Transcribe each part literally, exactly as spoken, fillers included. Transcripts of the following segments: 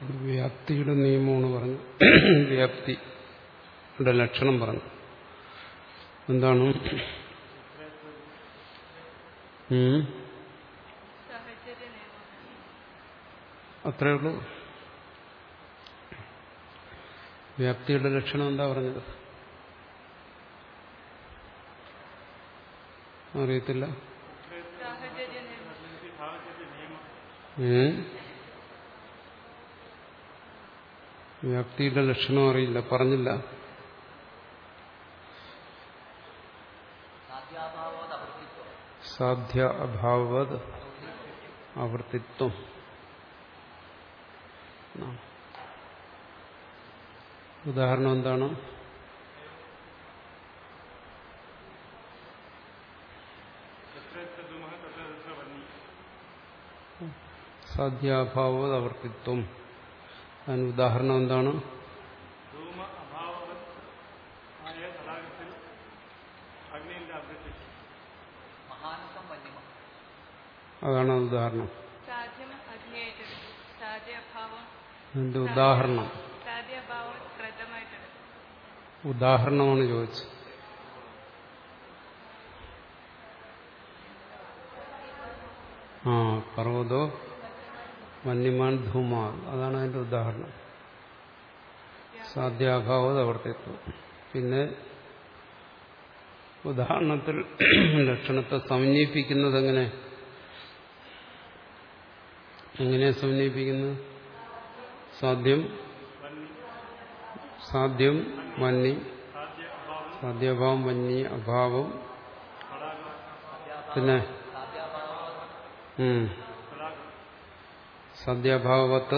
വ്യാപ്തിയുടെ നിയമമാണ് പറഞ്ഞു. വ്യാപ്തിയുടെ ലക്ഷണം പറഞ്ഞു. എന്താണ്? അത്രേ ഉള്ളൂ. വ്യാപ്തിയുടെ ലക്ഷണം എന്താ പറഞ്ഞത്? അറിയത്തില്ല. വ്യാപ്തിയുടെ ലക്ഷണം അറിയില്ല, പറഞ്ഞില്ല. സാധ്യ അഭാവത് ആവർത്തിത്വം. ഉദാഹരണം എന്താണ്? സാധ്യാഭാവത് ആവർത്തിത്വം. അതിന് ഉദാഹരണം എന്താണ്? അതാണ് ഉദാഹരണം. അതിന്റെ ഉദാഹരണം ഉദാഹരണമാണ് ചോദിച്ചത്. ആ പർവ്വതോ വന്യമാൻ ധൂമാ, അതാണ് അതിന്റെ ഉദാഹരണം. സാധ്യാഭാവത് ആവർത്തിത്വം. പിന്നെ ഉദാഹരണത്തിൽ ലക്ഷണത്തെ സമന്വയിപ്പിക്കുന്നത് എങ്ങനെ? എങ്ങനെയാ സമന്വയിപ്പിക്കുന്നത്? സാധ്യം സാധ്യം വന്നി, സാധ്യഭാവം വന്നി അഭാവം, പിന്നെ സാധ്യാഭാവത്ത്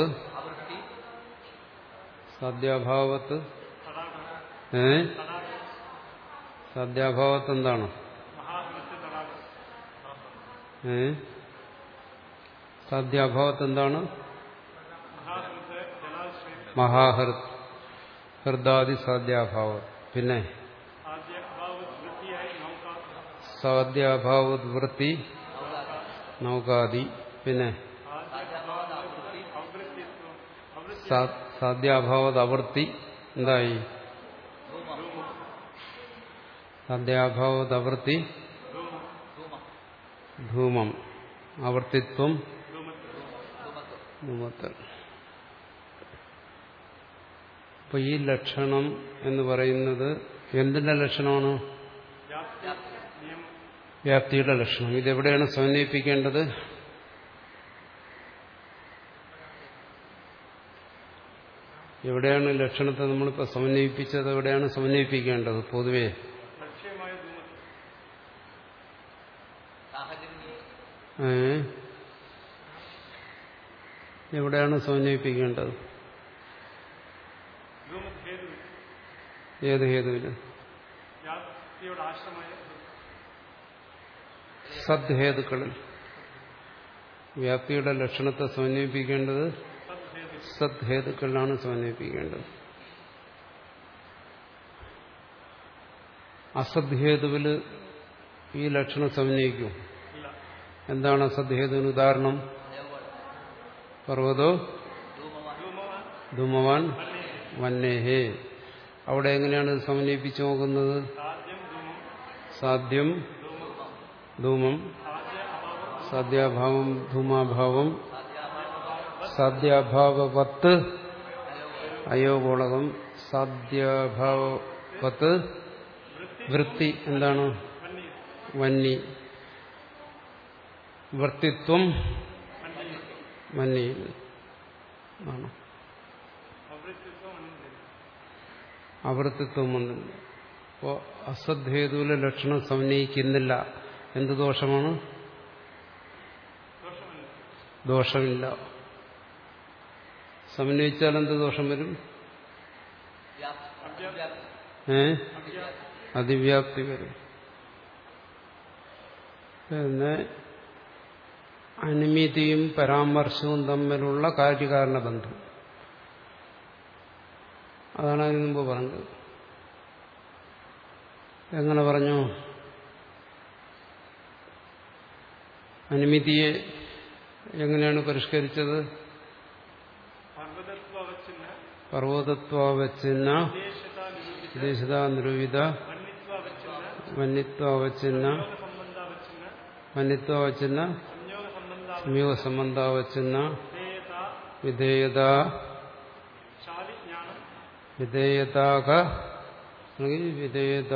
സാധ്യാഭാവത്ത് ഏ സാധ്യാഭാവത്ത് എന്താണ്? ഏ സാധ്യാഭാവത്ത് എന്താണ്? മഹാഹൃത് ഹൃദാദി സാധ്യാഭാവം. പിന്നെ സാധ്യാഭാവത് വൃത്തി നൗകാദി. പിന്നെ സാധ്യാഭാവത് അവർത്തി എന്തായി? സാധ്യാഭാവത് അവർത്തി ധൂമം. ആവർത്തിത്വം ധൂമത്തൽ. അപ്പൊ ഈ ലക്ഷണം എന്ന് പറയുന്നത് എന്തിന്റെ ലക്ഷണമാണ്? വ്യാപ്തിയുടെ ലക്ഷണം. ഇതെവിടെയാണ് സമന്വയിപ്പിക്കേണ്ടത്? എവിടെയാണ് ലക്ഷണത്തെ നമ്മളിപ്പോൾ സമന്വയിപ്പിച്ചത്? എവിടെയാണ് സമന്വയിപ്പിക്കേണ്ടത്? പൊതുവെ ഏ എവിടെയാണ് സമന്വയിപ്പിക്കേണ്ടത്? ഏത് ഹേതുവില്? സദ്ഹേതുക്കളിൽ. വ്യാപ്തിയുടെ ലക്ഷണത്തെ സമന്വയിപ്പിക്കേണ്ടത് സദ്ഹേതുക്കളിലാണ് സമന്വയിപ്പിക്കേണ്ടത്. അസദ്ഹേതുവിൽ ഈ ലക്ഷണം സമന്വയിക്കും. എന്താണ് അസദ്ഹേതുവിന് ഉദാഹരണം? പർവ്വതോ ധൂമവാൻ വന്നേഹേ. അവിടെ എങ്ങനെയാണ് ഇത് സമന്വയിപ്പിച്ചു നോക്കുന്നത്? സാധ്യം ധൂമം, സാധ്യാഭാവം ധൂമാഭാവം, സാധ്യാഭാവവത്ത് അയോഗോളകം, സാധ്യാഭാവവത്ത് വൃത്തി എന്താണ്? വന്നി. വൃത്തിത്വം വന്നി ആണ്. അവൃത്തിത്വം ഒന്നില്ല. അപ്പോ അസദ്ഹേതുവിലെ ലക്ഷണം സമന്വയിക്കുന്നില്ല. എന്ത് ദോഷമാണ്? ദോഷമില്ല. സമന്വയിച്ചാൽ എന്ത് ദോഷം വരും? ഏ അതിവ്യാപ്തി വരും. പിന്നെ അനുമതിയും പരാമർശവും തമ്മിലുള്ള കാര്യകാരണ ബന്ധം, അതാണ് അതിന് മുമ്പ് പറഞ്ഞത്. എങ്ങനെ പറഞ്ഞു? അനുമതിയെ എങ്ങനെയാണ് പരിഷ്കരിച്ചത്? പർവ്വതത്വാവച്ചിന്ന വിദേശത നിരൂപിത വന്യത്വാവച്ചിന്ന വന്യത്വാവച്ചിന്ന സംയോഗ സംബന്ധാവച്ചിന്ന വിധേയത വിധേയതാക അല്ലെങ്കിൽ വിധേയത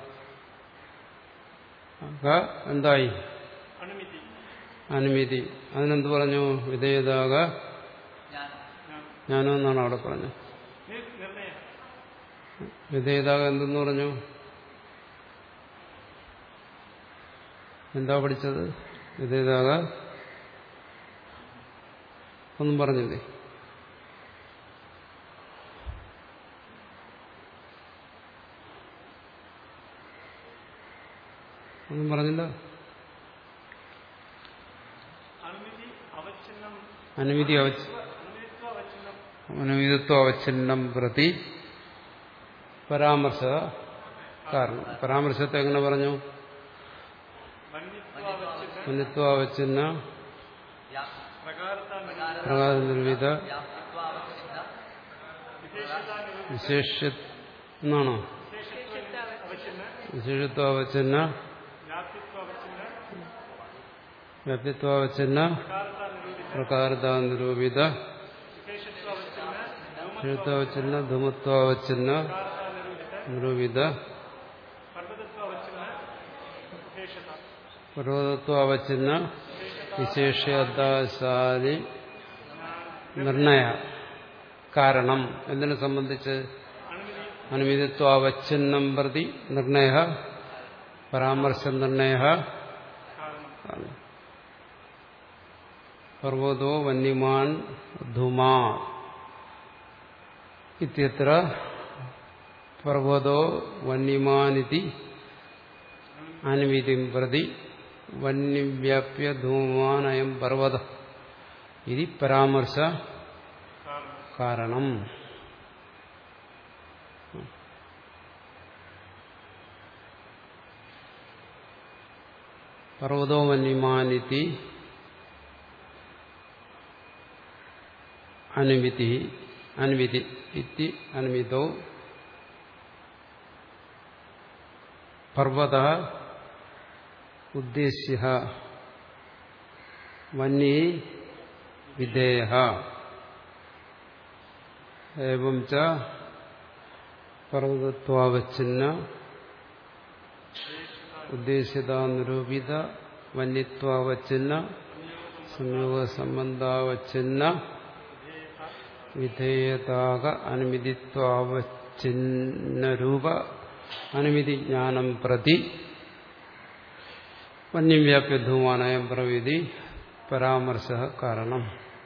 എന്തായി അനുമതി. അതിനെന്ത് പറഞ്ഞു? വിധേയതാക ജ്ഞാനം എന്നാണ് അവിടെ പറഞ്ഞത്. വിധേയതാക എന്തെന്ന് പറഞ്ഞു? എന്താ പഠിച്ചത്? വിധേയതാക ഒന്നും പറഞ്ഞില്ലേ? ഒന്നും പറഞ്ഞില്ല. അനുമതി അനുമിതത്വ അവച്ഛിന്നം പ്രതി പരാമർശ കാരണം. പരാമർശത്തെ എങ്ങനെ പറഞ്ഞു? വന്യത്വാവച്ഛിന്ന പ്രകാര നിർവിധ വിശേഷ എന്നാണോ? വിശേഷത്വാവച്ഛിന്ന വ്യാപ്തിത്വാവച്ഛിന്ന പ്രകാരത നിരൂപിത വിശേഷത്വാവച്ഛിന്ന ധൂമത്വാവച്ഛിന്ന നിരൂപിത പർവ്വതത്വാവച്ഛിന്ന വിശേഷാദാശാലി നിർണയ കാരണം. എന്തിനെ സംബന്ധിച്ച്? അനുമിതത്വാവച്ഛിന്നം പ്രതി നിർണയ പരാമർശ നിർണയ. പർവ്വതോ വന്യമാൻ ധൂമാ ഇത്യത്ര പർവ്വതോ വന്യമാനിതി അനുമിതിം പ്രതി വന്യവ്യാപ്യ ധൂമാനയം പർവ്വത ഇതി പരാമർശ കാരണം. പർവ്വതോ വന്യമാനിതി അനുമിതി അനുമിതി ഇതി അനുമിതോ പർവ്വത ഉദ്ദേശ്യ വന്യേ വിധേയ ഏവം ച പർവ്വതത്വാവച്ഛിന്ന ഉദ്ദേശ്യത നിരൂപിത വന്യത്വാവച്ഛിന്ന സംയോഗ സംബന്ധാവച്ഛിന്ന വിധേയതാക അനുമിതിത്വാവച്ഛിന്ന രൂപ അനുമിതി ജ്ഞാനം പ്രതി വന്യവ്യാപ്യ ധൂമാനയം പ്രവിധി പരാമർശ കാരണം.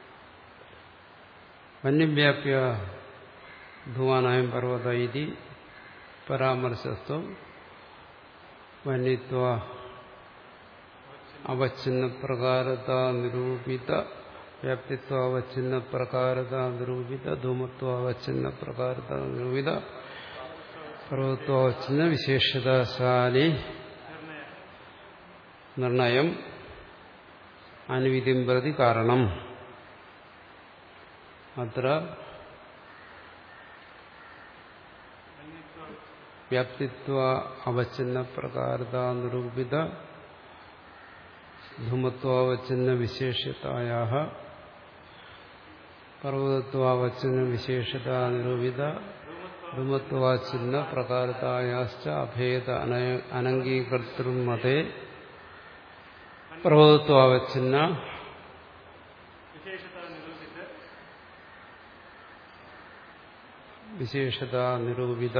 വന്യവ്യാപ്യ ധൂമാനയം പർവ്വത ഇതി പരാമർശസ്തു വന്യത്വ അവച്ഛിന്ന പ്രകാരത നിരൂപിത വ്യാപ്തിത്വാവച്ഛിന്ന പ്രകാരത നിരൂപിത ധൂമത്വാവച്ഛിന്ന പ്രകാരത നിരൂപിത പർവ്വതത്വാവച്ഛിന്ന വിശേഷതാശാലി നിർണയം അനുവിധിം പ്രതി കാരണം. അത്ര വ്യാപ്തിത്വ അവച്ഛിന്ന പ്രകാരത നിരൂപിത ധൂമത്വാവച്ഛിന്ന വിശേഷതായാഃ പർവ്വതത്വാവച്ഛിന്ന വിശേഷത നിരൂപിത ധൂമത്വാവച്ഛിന്ന പ്രകാരതായാശ്ച അഭേദ അനംഗീകർത്തൃമതേ പർവ്വതത്വാവച്ഛിന്ന വിശേഷത നിരൂപിത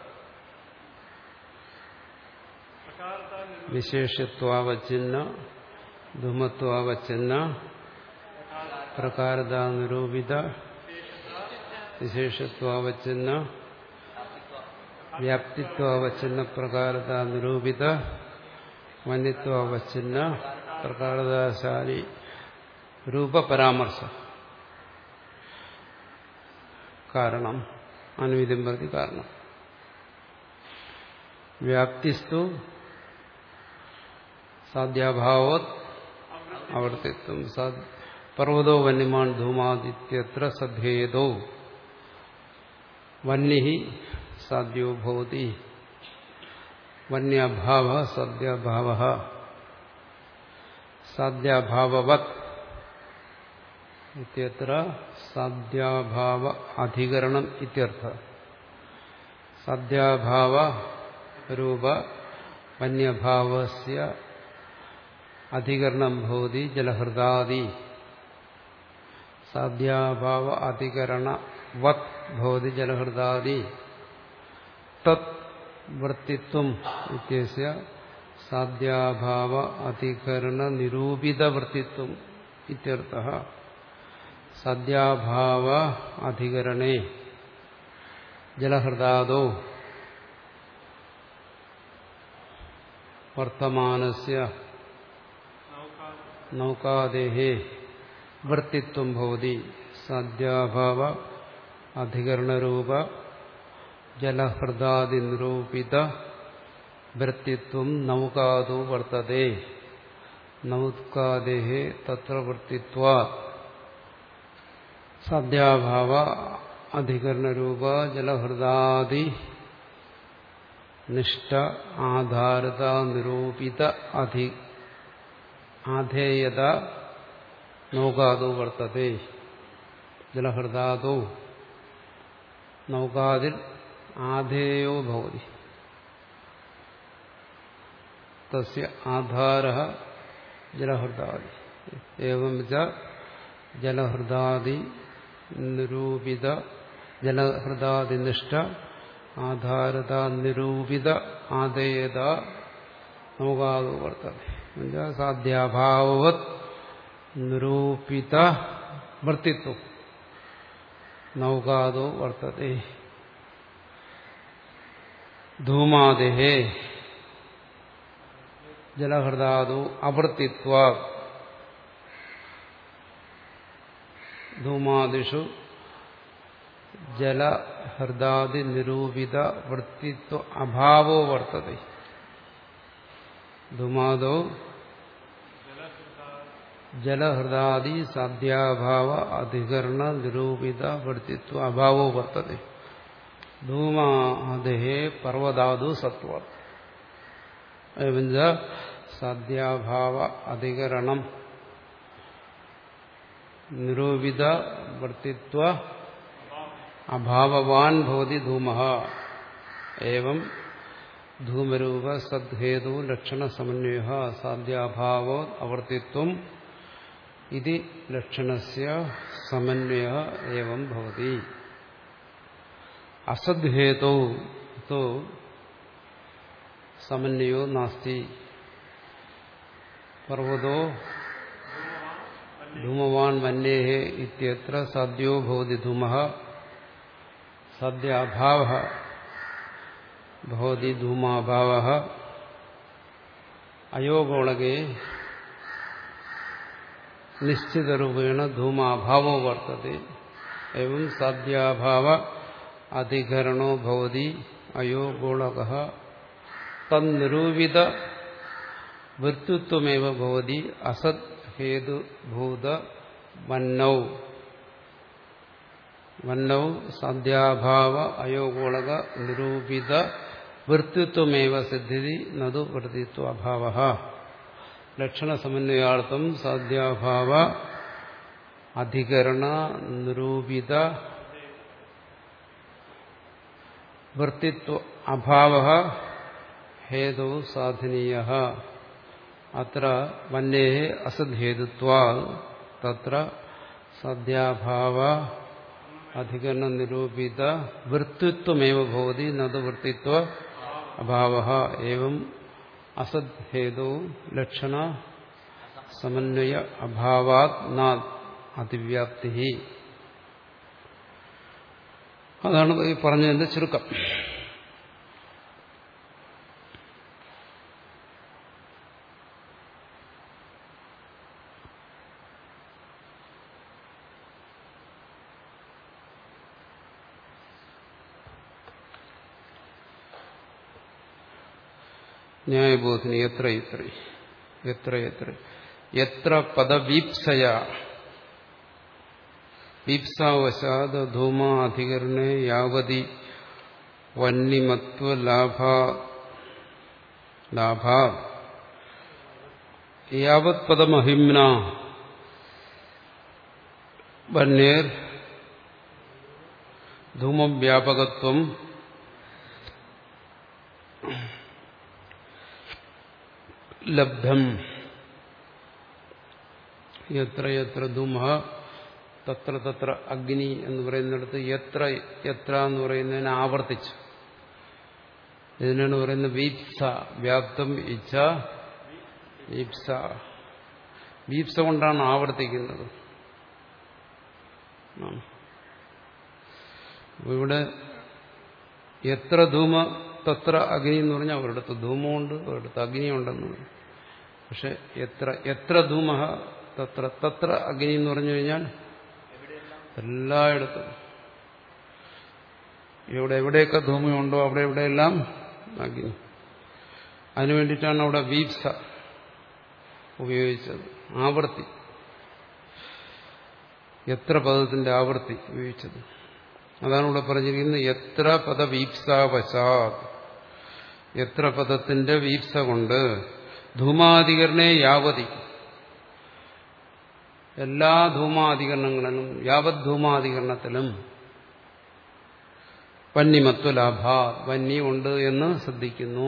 വിശേഷത്വാവച്ഛിന്ന ധൂമത്വാവച്ഛിന്ന പ്രകാരത നിരൂപിത വിശേഷത്വാവച്ഛിന്ന വ്യാപ്തിത്വാവച്ഛിന്ന പ്രകാരത നിരൂപിത വന്യത്വാവച്ഛിന്ന പ്രകാരതാശാലി രൂപപരാമർശ കാരണം. അനുവിധിം പ്രതി കാരണം. വ്യാപ്തിസ്തു സാധ്യാഭാവോത് ആവർത്തിത്വം. പർവ്വതോ വന്യമാൻ ധൂമാദിത്യത്ര സഭേദോ വന്യഹി സാധ്യോ ഭവതി വന്യഭാവ സദ്യഭാവ സാധ്യഭാവവത് ഇത്യത്ര സാധ്യഭാവ അധികരണം ഇത്യർത്ഥ. സാധ്യഭാവ രൂപ വന്യഭാവസ്യ അധികരണം ഭവതി ജലഹൃദാദി. സാധ്യഭാവ അധികരണ വത് ഭവതി ജലഹൃദാദി. തത് വൃത്തിത്വം ഇത്യസ്യ സാധ്യഭാവ അധികരണ നിരൂപിത വൃത്തിത്വം ഇത്യർത്ഥഃ. സാധ്യഭാവ അധികരണേ ജലഹൃദാദോ വർത്തമാനസ്യ നൗകാദേഹേ വൃത്തിത്വം ഭവതി. സാധ്യഭാവ അധികരണരൂപ ജലഹൃദാദി നിരൂപിത വൃത്തിത്വം നൗകാദോ വർത്തതേ. നൗകാദേഹേ തത്ര വൃത്തിത്വാത് സാധ്യഭാവ അധികരണരൂപ ജലഹൃദാദി നിഷ്ഠ ആധാരത നിരൂപിത അധി ആധേയത നൗകാദോ വർത്തതേ. ജലഹൃദാദോ നൗകാദിൽ ആധേയോ ഭവതി. തസ്യ ആധാരഃ ജലഹൃദാദി. ഏവം ച ജലഹൃദാദി നിരൂപിത ജലഹൃദാദിനിഷ്ഠ ആധാരത നിരൂപിത ആധേയത നൗകാദോ വർത്തതേ. സാധ്യഭാവവത് നിരൂപിത വൃത്തിത്വം നൗകാദോ വർത്തതേ. ധൂമാദേഹേ ജലഹൃദാദോ അവൃത്തിത്വാത്. ധൂമാദിഷു ജലഹൃദാദി നിരൂപിത വൃത്തിത്വ അഭാവോ വർത്തതേ. ധൂമാദോ ജലഹൃദാദി സാധ്യഭാവ അധികരണ നിരൂപിത വൃത്തിത്വ അഭാവോ വർത്തതേ. ധൂമാദേഹേ പർവ്വതാദു സത്വാത്. എവം ച സാധ്യഭാവ അധികരണം നിരൂപിത വൃത്തിത്വ അഭാവവാൻ ഭവതി ധൂമഃ. ഏവം ധൂമരൂപ സദ്ഹേതു ലക്ഷണ സമന്വയഃ സാധ്യഭാവോ അവർത്തിത്വം ഇതി ലക്ഷണസ്യ സമന്വയഃ ഏവം ഭവതി. അസദ്ഹേതോ തോ സമന്വയോ നാസ്തി. പർവ്വതോ ധൂമവാൻ വന്യേഃ ഇത്യത്ര സാധ്യോ ഭവതി ധൂമഃ. സാധ്യാഭാവഃ ഭവതി ധൂമാഭാവഃ. അയോഗോളകേ നിശ്ചിതരൂപേണ ധൂമാഭാവോ വർത്തതേ. എവം സാധ്യാഭാവ അധികരണോ ഭവതി അയോഗോളകഃ. തന്നിരൂപിത വൃത്തിത്വമേവ ഭവതി അസത് ഹേതുഭൂത വന്നൗ. വന്നൗ സാധ്യാഭാവ അയോഗോളക നിരൂപിത വൃത്തിത്വമേവ സിദ്ധ്യതി നതു വൃത്തിത്വ അഭാവഃ. ലക്ഷണസമന്വയാർത്ഥം സാധ്യാഭാവ അധികരണ നിരൂപിത വൃത്തിത്വ അഭാവഃ ഹേതു സാധനീയഃ. അത്ര വന്യേഃ അസദ്ഹേതുത്വാത് തത്ര സാധ്യാഭാവ അധികരണ നിരൂപിത വൃത്തിത്വമേവ ഭവതി നതു വൃത്തിത്വ അഭാവഃ. ഏവം അസദ്ഹേതു ലക്ഷണ സമന്വയ അഭാവാത് ന അതിവ്യാപ്തി. അതാണ് ഈ പറഞ്ഞതിന്റെ ചുരുക്കം. ന്യായബോധിനി എത്ര എത്ര എത്ര എത്ര എത്ര പദവീപ്സയ വീപ്സാവശാദ ധൂമാധികരണേ യാവതി വന്യമത്വ ലാഭാ ലാഭാ യാവത് പദമഹിംന വന്യേർ ധൂമവ്യാപകത്വം ലബ്ധം യത്ര യത്ര ധൂമഃ തത്ര തത്ര അഗ്നി എന്ന് പറയുന്നിടത്ത് യത്ര യത്ര എന്ന് പറയുന്നതിനെ ആവർത്തിച്ചു. ഇതിനാണ് പറയുന്നത് വീപ്സ. വ്യാപ്തം ഇച്ഛ വീപ്സ. വീപ്സ കൊണ്ടാണ് ആവർത്തിക്കുന്നത്. ഇവിടെ എത്ര ധൂമ തത്ര അഗ്നി എന്ന് പറഞ്ഞാൽ ഒരിടത്ത് ധൂമമുണ്ട്, ഒരിടത്ത് അഗ്നിയുണ്ടെന്ന് പറയും. പക്ഷെ എത്ര എത്ര ധൂമ തത്ര തത്ര അഗ്നി എന്ന് പറഞ്ഞു കഴിഞ്ഞാൽ എല്ലായിടത്തും ഇവിടെ എവിടെയൊക്കെ ധൂമയുണ്ടോ അവിടെ എവിടെയെല്ലാം അഗ്നി. അതിനു വേണ്ടിയിട്ടാണ് അവിടെ വീപ്സ ഉപയോഗിച്ചത്. ആവർത്തി, എത്ര പദത്തിന്റെ ആവർത്തി ഉപയോഗിച്ചത്. അതാണ് ഇവിടെ പറഞ്ഞിരിക്കുന്നത് എത്ര പദ വീപ്സാവശാത്. എത്ര പദത്തിന്റെ വീപ്സ കൊണ്ട് ധൂമാധികരണേ യാവതി, എല്ലാ ധൂമാധികരണങ്ങളിലും യാവത് ധൂമാധികരണത്തിലും വന്യമത്വ ലാഭ, വന്നി ഉണ്ട് എന്ന് ശ്രദ്ധിക്കുന്നു.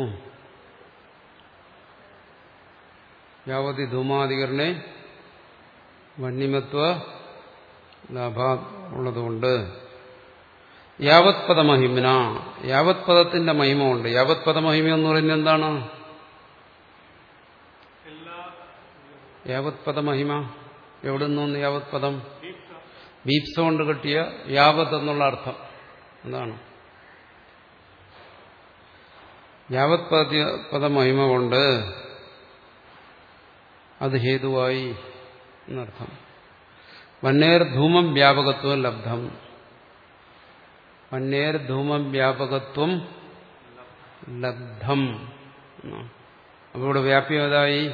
യാവതി ധൂമാധികരണേ വന്യമത്വ ലാഭ ഉള്ളതുകൊണ്ട് യാവത് പദമഹിമന, യാവത് പദത്തിന്റെ മഹിമ ഉണ്ട്. യാവത് പദമഹിമ എന്ന് പറയുന്നത് എന്താണ്? യാവത് പദമഹിമ എവിടെ നിന്നൊന്ന്? യാവത് പദം വീപ്സ കൊണ്ട് കിട്ടിയ യാവത് എന്നുള്ള അർത്ഥം എന്താണ്? യാവത് പദമഹിമ കൊണ്ട് അത് ഹേതുവായി എന്നർത്ഥം. വന്നേർ ധൂമം വ്യാപകത്വം ലബ്ധം. വന്നേർ ധൂമം വ്യാപകത്വം ലബ്ധം. അപ്പോൾ ഇവിടെ വ്യാപ്യം ഏതായി?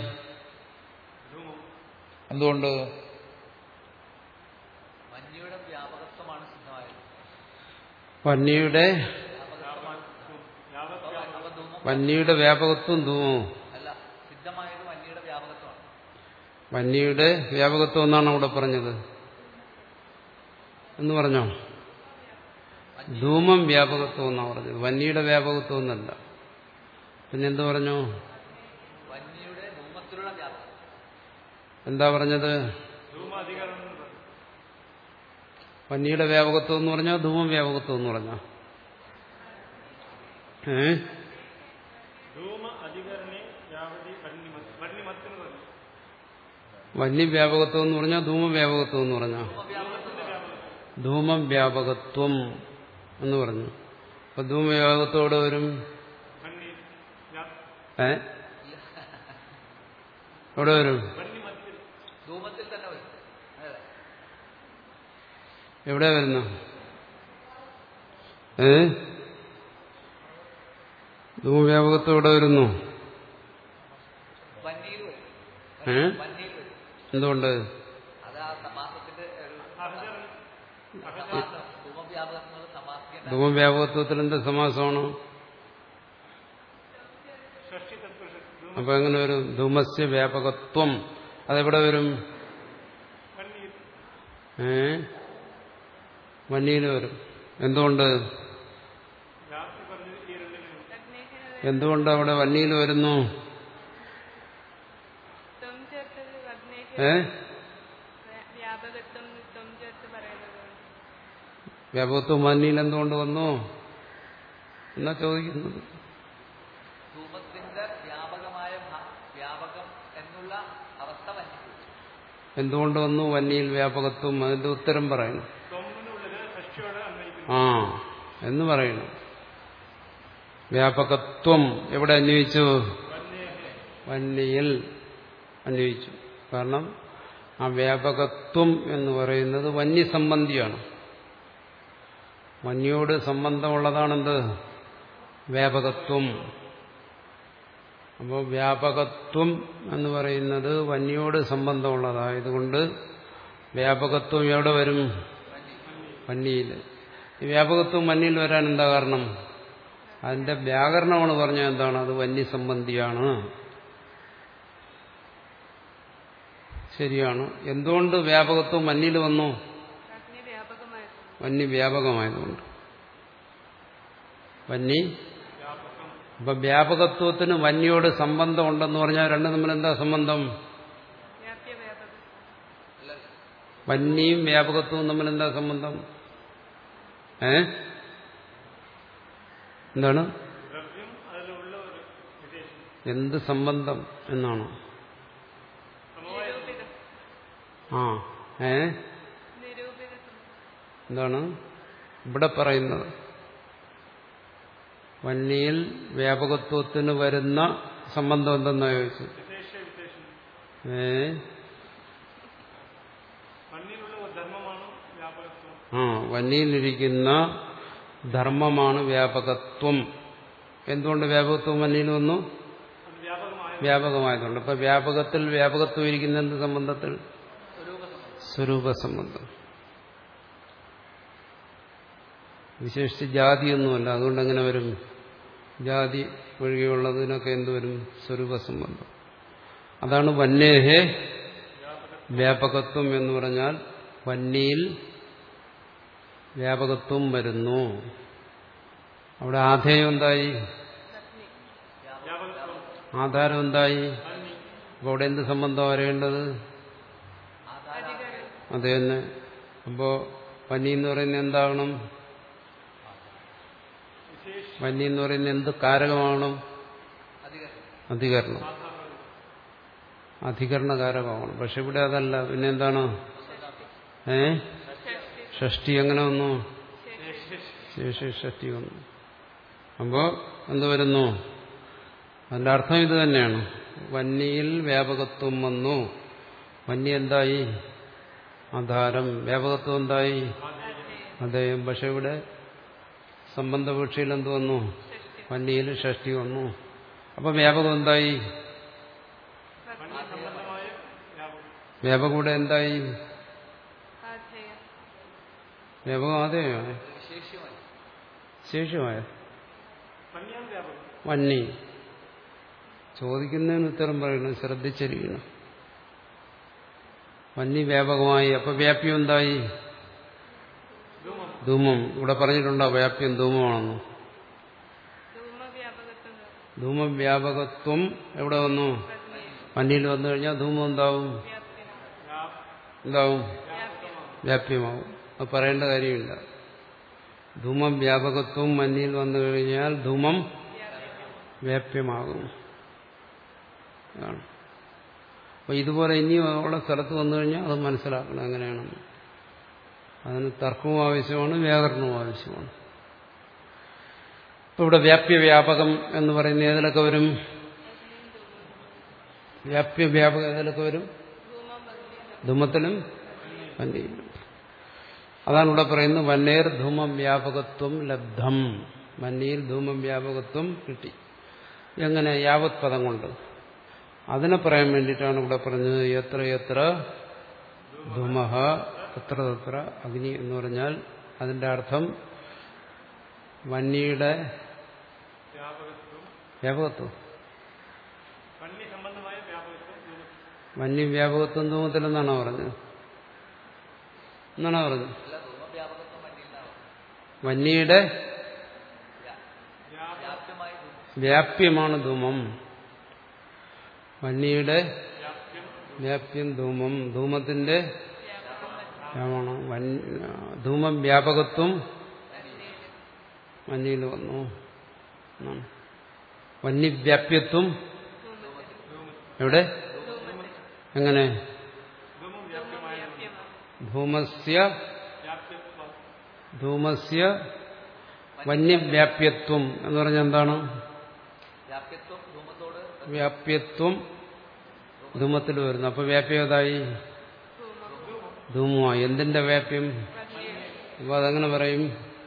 എന്തുകൊണ്ട്? വന്യയുടെ വന്യയുടെ വ്യാപകത്വം ധൂമവും. വന്യയുടെ വ്യാപകത്വം എന്നാണ് അവിടെ പറഞ്ഞത് എന്ന് പറഞ്ഞോ? ധൂമം വ്യാപകത്വം എന്നാണ് പറഞ്ഞത്, വന്യയുടെ വ്യാപകത്വം എന്നല്ല. പിന്നെന്ത് പറഞ്ഞു? എന്താ പറഞ്ഞത്? വന്യയുടെ വ്യാപകത്വം എന്ന് പറഞ്ഞാൽ ധൂമം വ്യാപകത്വം എന്ന് പറഞ്ഞാ ഏ വന്യ വ്യാപകത്വം എന്ന് പറഞ്ഞാൽ ധൂമം വ്യാപകത്വം എന്ന് പറഞ്ഞാ ധൂമം വ്യാപകത്വം എന്ന് പറഞ്ഞു. അപ്പൊ ധൂമവ്യാപകത്തോടെ വരും ഏ എവിടെ വരും? എവിടെ വരുന്നു? ഏ ധൂമവ്യാപകത്വം എവിടെ വരുന്നു? ഏ എന്തുകൊണ്ട്? ധൂമവ്യാപകത്വത്തിൽ എന്ത് സമാസമാണ്? അപ്പൊ എങ്ങനെ വരും? ധൂമസ്യ വ്യാപകത്വം അതെവിടെ വരും? ഏ വന്യയിൽ വരും. എന്തുകൊണ്ട്? എന്തുകൊണ്ട് അവിടെ വന്യയിൽ വരുന്നു? ഏ വ്യാപകത്വം വന്യയിൽ എന്തുകൊണ്ട് വന്നു എന്നാ ചോദിക്കുന്നത്. എന്തുകൊണ്ട് വന്നു വന്യയിൽ വ്യാപകത്വം? അതിന്റെ ഉത്തരം പറയണം. ആ എന്ന് പറയണം. വ്യാപകത്വം എവിടെ അന്വയിച്ചു? വന്യയിൽ അന്വയിച്ചു. കാരണം ആ വ്യാപകത്വം എന്ന് പറയുന്നത് വന്യസംബന്ധിയാണ്. വന്യയോട് സംബന്ധമുള്ളതാണെന്ത്? വ്യാപകത്വം. അപ്പോൾ വ്യാപകത്വം എന്ന് പറയുന്നത് വന്യയോട് സംബന്ധമുള്ളതായതുകൊണ്ട് വ്യാപകത്വം എവിടെ വരും? വന്യയിൽ. ഈ വ്യാപകത്വം വന്യയിൽ വരാൻ എന്താ കാരണം? അതിന്റെ വ്യാകരണമാണ് പറഞ്ഞത് എന്താണ്? അത് വന്യസംബന്ധിയാണ്. ശരിയാണ്. എന്തുകൊണ്ട് വ്യാപകത്വം വന്യയിൽ വന്നു? വന്യ വ്യാപകമായതുകൊണ്ട്. വന്യ അപ്പൊ വ്യാപകത്വത്തിന് വന്യോട് സംബന്ധം ഉണ്ടെന്ന് പറഞ്ഞാൽ രണ്ടും തമ്മിൽ എന്താ സംബന്ധം? വന്യയും വ്യാപകത്വവും തമ്മിൽ എന്താ സംബന്ധം? ഏ എന്താണ്? എന്ത് സംബന്ധം എന്നാണ്? ആ ഏ എന്താണ് ഇവിടെ പറയുന്നത്? വന്യയിൽ വ്യാപകത്വത്തിന് വരുന്ന സംബന്ധം എന്തെന്നാ ചോദിച്ചു? ഏ ആ വന്യയിലിരിക്കുന്ന ധർമ്മമാണ് വ്യാപകത്വം. എന്തുകൊണ്ട് വ്യാപകത്വം വന്യയിൽ വന്നു? വ്യാപകമായതുകൊണ്ട്. അപ്പൊ വ്യാപകത്തിൽ വ്യാപകത്വം ഇരിക്കുന്ന എന്ത് സംബന്ധത്തിൽ? സ്വരൂപ സംബന്ധം. വിശേഷിച്ച് ജാതിയൊന്നുമല്ല. അതുകൊണ്ട് എങ്ങനെ വരും? ജാതി ഒഴികെയുള്ളതിനൊക്കെ എന്തുവരും? സ്വരൂപ സംബന്ധം. അതാണ് വന്യേഹേ വ്യാപകത്വം എന്ന് പറഞ്ഞാൽ വന്യയിൽ വ്യാപകത്വം വരുന്നു. അവിടെ ആധേയം എന്തായി? ആധാരം എന്തായി? അപ്പൊ അവിടെ എന്ത് സംബന്ധം വരേണ്ടത്? അത് തന്നെ. അപ്പോ വന്യ എന്ന് പറയുന്നത് എന്താകണം? വന്യ എന്ന് പറയുന്നത് എന്ത് കാരകമാകണം? അധികരണം. അധികരണകാരകമാണ്. പക്ഷെ ഇവിടെ അതല്ല. പിന്നെ എന്താണ്? ഏ ഷഷ്ടി എങ്ങനെ വന്നു? ശേഷി ഷഷ്ടി വന്നു. അപ്പോ എന്ത് വരുന്നു? അതിന്റെ അർത്ഥം ഇത് തന്നെയാണ്. വന്യയിൽ വ്യാപകത്വം വന്നു. വന്യ എന്തായി? ആധാരം. വ്യാപകത്വം എന്തായി? അദ്ദേഹം. പക്ഷെ ഇവിടെ സംബന്ധപേക്ഷയിൽ എന്ത് വന്നു? വന്യയിൽ ഷഷ്ടി വന്നു. അപ്പൊ വ്യാപകം എന്തായി? വ്യാപകം ഇവിടെ എന്തായി? വ്യാപകം ആദ്യമായ ശേഷമായ വന്യ. ചോദിക്കുന്നതിന് ഉത്തരം പറയണം, ശ്രദ്ധിച്ചിരിക്കണം. വന്യ വ്യാപകമായി. അപ്പൊ വ്യാപ്യം എന്തായി? ധൂമം. ഇവിടെ പറഞ്ഞിട്ടുണ്ടോ വ്യാപ്യം ധൂമമാണെന്ന്? ധൂമവ്യാപകത്വം എവിടെ വന്നു? വന്യയിൽ വന്നു കഴിഞ്ഞാൽ ധൂമം എന്താവും? എന്താവും? വ്യാപ്യമാവും. അത് പറയേണ്ട കാര്യമില്ല. ധൂമം വ്യാപകത്വം വന്യയിൽ വന്നു കഴിഞ്ഞാൽ ധൂമം വ്യാപ്യമാകും. അപ്പൊ ഇതുപോലെ ഇനിയും ഉള്ള സ്ഥലത്ത് വന്നു കഴിഞ്ഞാൽ അത് മനസ്സിലാക്കണം എങ്ങനെയാണെന്ന്. അതിന് തർക്കവും ആവശ്യമാണ്, വ്യാകരണവും ആവശ്യമാണ്. ഇപ്പൊ ഇവിടെ വ്യാപ്യവ്യാപകം എന്ന് പറയുന്ന ഏതിലൊക്കെ വരും? വ്യാപ്യവ്യാപകം ഏതിലൊക്കെ വരും? ധൂമത്തിലും വന്യയിലും. അതാണ് ഇവിടെ പറയുന്നത് വന്യേർ ധൂമം വ്യാപകത്വം ലബ്ധം. വന്യയിൽ ധൂമം വ്യാപകത്വം കിട്ടി. എങ്ങനെ? യാവത് പദം കൊണ്ട്. അതിനെ പറയാൻ വേണ്ടിയിട്ടാണ് ഇവിടെ പറഞ്ഞത് എത്ര എത്ര ധൂമഃ തത്ര തത്ര അഗ്നി എന്ന് പറഞ്ഞാൽ അതിന്റെ അർത്ഥം വന്യയുടെ വ്യാപകത്വം. വന്യ വ്യാപകത്വം ധൂമത്തിലെന്നാണോ പറഞ്ഞത്? എന്നാണോ പറഞ്ഞത്? വന്യയുടെ വ്യാപ്യമാണ് ധൂമം. വന്യയുടെ വ്യാപ്യം ധൂമം. ധൂമത്തിന്റെ ധൂമം വ്യാപകത്വം വന്യയിൽ വന്നു. വന്യവ്യാപ്യത്വം എവിടെ? എങ്ങനെ? ധൂമസ്യ ധൂമസ്യ വന്യവ്യാപ്യത്വം എന്ന് പറഞ്ഞാൽ എന്താണ്? വ്യാപ്യത്വം ധൂമത്തിൽ വരുന്നു. അപ്പൊ വ്യാപ്യം ഏതായി? ധൂമമായി. എന്തിന്റെ വ്യാപ്യം? അപ്പൊ അതെങ്ങനെ പറയും?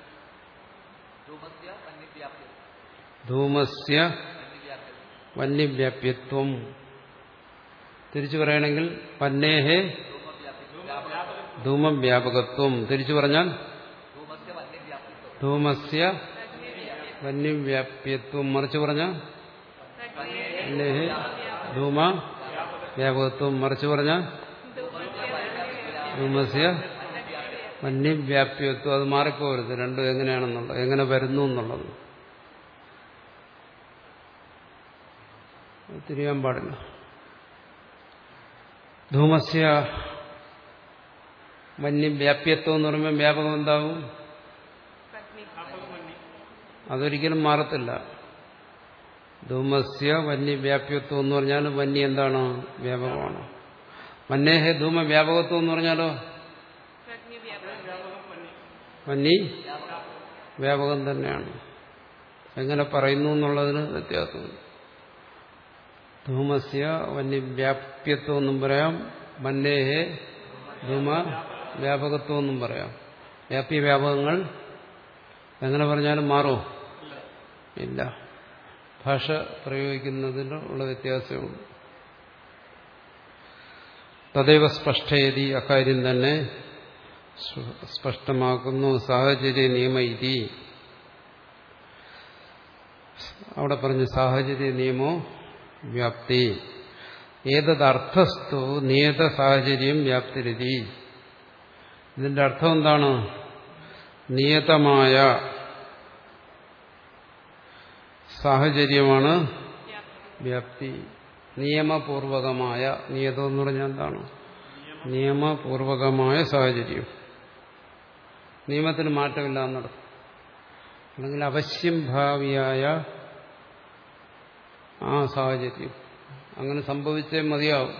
ധൂമസ്യ വന്യവ്യാപ്യത്വം. തിരിച്ചു പറയണമെങ്കിൽ വന്നേഹേ ധൂമവ്യാപകത്വം. തിരിച്ചു പറഞ്ഞാൽ ധൂമസ്യ വന്യവ്യാപ്യത്വം മറിച്ച് പറഞ്ഞ ധൂമ വ്യാപകത്വം മറിച്ച് പറഞ്ഞ ധൂമസ്യ വന്യവ്യാപ്യത്വം. അത് മാറിപ്പോകരുത്. രണ്ടും എങ്ങനെയാണെന്നുള്ളത്, എങ്ങനെ വരുന്നു എന്നുള്ളത് തിരിയാൻ പാടില്ല. ധൂമസ്യ വന്യവ്യാപ്യത്വം എന്ന് പറയുമ്പോൾ വ്യാപകം എന്താവും? അതൊരിക്കലും മാറത്തില്ല. ധൂമസ്യ വന്യവ്യാപ്യത്വം എന്ന് പറഞ്ഞാൽ വന്യ എന്താണ്? വ്യാപകമാണ്. വന്യേഹ ധൂമ വ്യാപകത്വം എന്ന് പറഞ്ഞാലോ വന്യ വ്യാപകം തന്നെയാണ്. എങ്ങനെ പറയുന്നു എന്നുള്ളതിന് വ്യത്യാസമുണ്ട്. ധൂമസ്യ വന്യവ്യാപ്യത്വം എന്നും പറയാം, വന്യേഹ ധൂമ വ്യാപകത്വം എന്നും പറയാം. വ്യാപ്യ വ്യാപകങ്ങൾ എങ്ങനെ പറഞ്ഞാലും മാറോ? ഇല്ല. ഭാഷ പ്രയോഗിക്കുന്നതിനുള്ള വ്യത്യാസമുണ്ട്. തദൈവ സ്പഷ്ടയതി, അക്കാര്യം തന്നെ സ്പഷ്ടമാക്കുന്നു. സാഹചര്യ നിയമ ഇതി, അവിടെ പറഞ്ഞു സാഹചര്യ നിയമോ വ്യാപ്തി. ഏതദർത്ഥസ്തു നിയത സാഹചര്യം വ്യാപ്തിരിതി. ഇതിന്റെ അർത്ഥം എന്താണ്? നിയതമായ സാഹചര്യമാണ് വ്യാപ്തി. നിയമപൂർവകമായ, നിയതം എന്ന് പറഞ്ഞാൽ എന്താണ്? നിയമപൂർവകമായ സാഹചര്യം. നിയമത്തിന് മാറ്റമില്ല എന്നർത്ഥം. അല്ലെങ്കിൽ അവശ്യം ഭാവിയായ ആ സാഹചര്യം അങ്ങനെ സംഭവിച്ചേ മതിയാവും.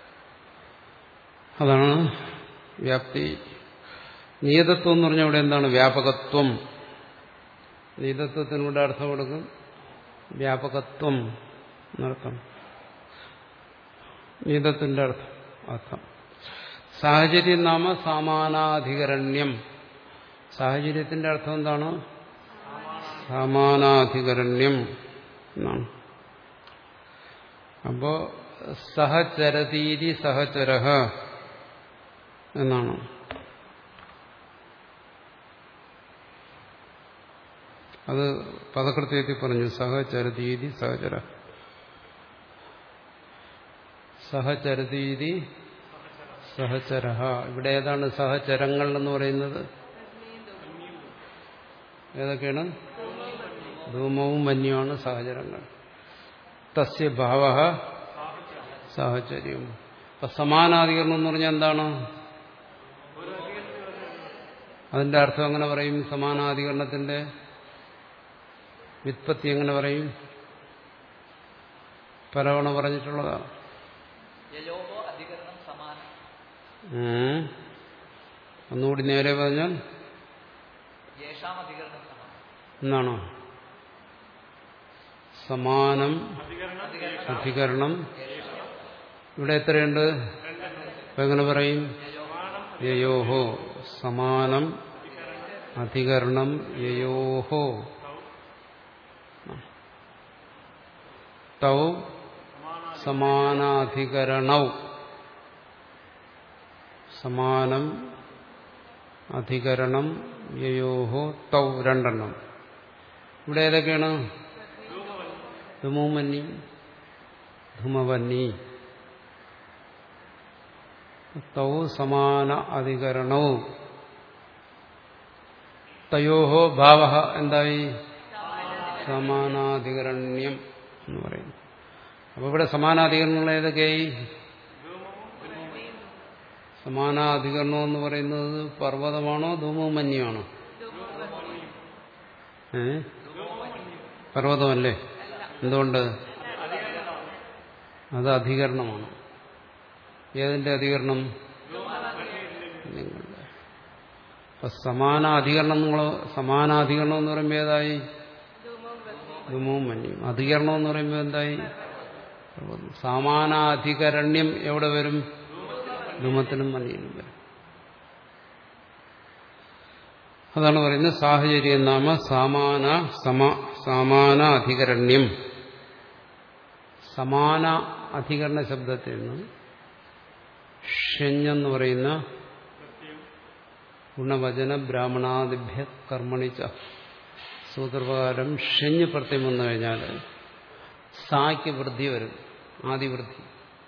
അതാണ് വ്യാപ്തി. നിയതത്വം എന്ന് പറഞ്ഞാൽ ഇവിടെ എന്താണ്? വ്യാപകത്വം. നിയതത്വത്തിനൂടെ അർത്ഥം കൊടുക്കും വ്യാപകത്വം എന്നർത്ഥം. നിയതത്തിന്റെ അർത്ഥം അർത്ഥം സാഹചര്യം നാമ സമാനാധികരണ്യം. സാഹചര്യത്തിന്റെ അർത്ഥം എന്താണ്? സമാനാധികരണ്യം എന്നാണ്. അപ്പോ സഹചരതീതി സഹചരഃ എന്നാണ്. അത് പദകൃത്യത്തിൽ പറഞ്ഞു. സഹചരതീതി സഹചര സഹചരതീതി സഹചരഃ. ഇവിടെ ഏതാണ് സഹചരങ്ങൾ എന്ന് പറയുന്നത്? ഏതൊക്കെയാണ്? ധൂമവും വന്യവുമാണ് സഹചരങ്ങൾ. തസ്യ ഭാവഃ സാഹചര്യം. അപ്പൊ സമാനാധികരണം എന്ന് പറഞ്ഞാൽ എന്താണ്? അതിന്റെ അർത്ഥം എങ്ങനെ പറയും? സമാനാധികരണത്തിന്റെ വ്യുത്പത്തി എങ്ങനെ പറയും? പലവണ പറഞ്ഞിട്ടുള്ളതാണ്. ഒന്നുകൂടി നേരെ പറഞ്ഞാൽ എന്നാണോ? സമാനം അധികരണം. ഇവിടെ എത്രയുണ്ട്? അപ്പൊ എങ്ങനെ പറയും? യയോഹോ സമാനം അധികരണം യയോഹോ തൗ സമാനാധികരണൗ. സമാനം അധികരണം യയോഹോ തൗ രണ്ടെണ്ണം. ഇവിടെ ഏതൊക്കെയാണ്? ധുമവന്നി ധുമവന്നി തൗ സമാന അധികരണൗ. തയോഹോ ഭാവഃ എന്തായി? സമാനാധികരണ്യം എന്ന് പറയുന്നു. അപ്പൊ ഇവിടെ സമാനാധികരണങ്ങൾ ഏതൊക്കെയായി? സമാനാധികരണം എന്ന് പറയുന്നത് പർവ്വതമാണോ ധൂമവും മഞ്ഞുമാണോ? ഏ പർവ്വതമല്ലേ? എന്തുകൊണ്ട്? അത് അധികരണമാണ്. ഏതിന്റെ അധികരണം? നിങ്ങളുടെ. അപ്പൊ സമാനാധികരണം നിങ്ങൾ സമാനാധികരണം എന്ന് പറയുമ്പോൾ ഏതായി? ധൂമവും മഞ്ഞും. അധികരണം എന്ന് പറയുമ്പോൾ എന്തായി? സമാനാധികരണ്യം എവിടെ വരും? ധൂമത്തിനും മഞ്ഞിനും വരും. അതാണ് പറയുന്നത് സാഹചര്യം നാമ സമാന സമാന അധികരണ്യം. സമാന അധികരണ ശബ്ദത്തിൽ നിന്ന് ഷെഞ്ഞെന്ന് പറയുന്ന ഗുണവചന ബ്രാഹ്മണാദിഭ്യ കർമ്മണിച്ച സൂത്രപ്രകാരം ഷഞ്ഞ് പ്രത്യം വന്നു കഴിഞ്ഞാൽ സായ്ക്ക് വൃദ്ധി വരും, ആദിവൃദ്ധി.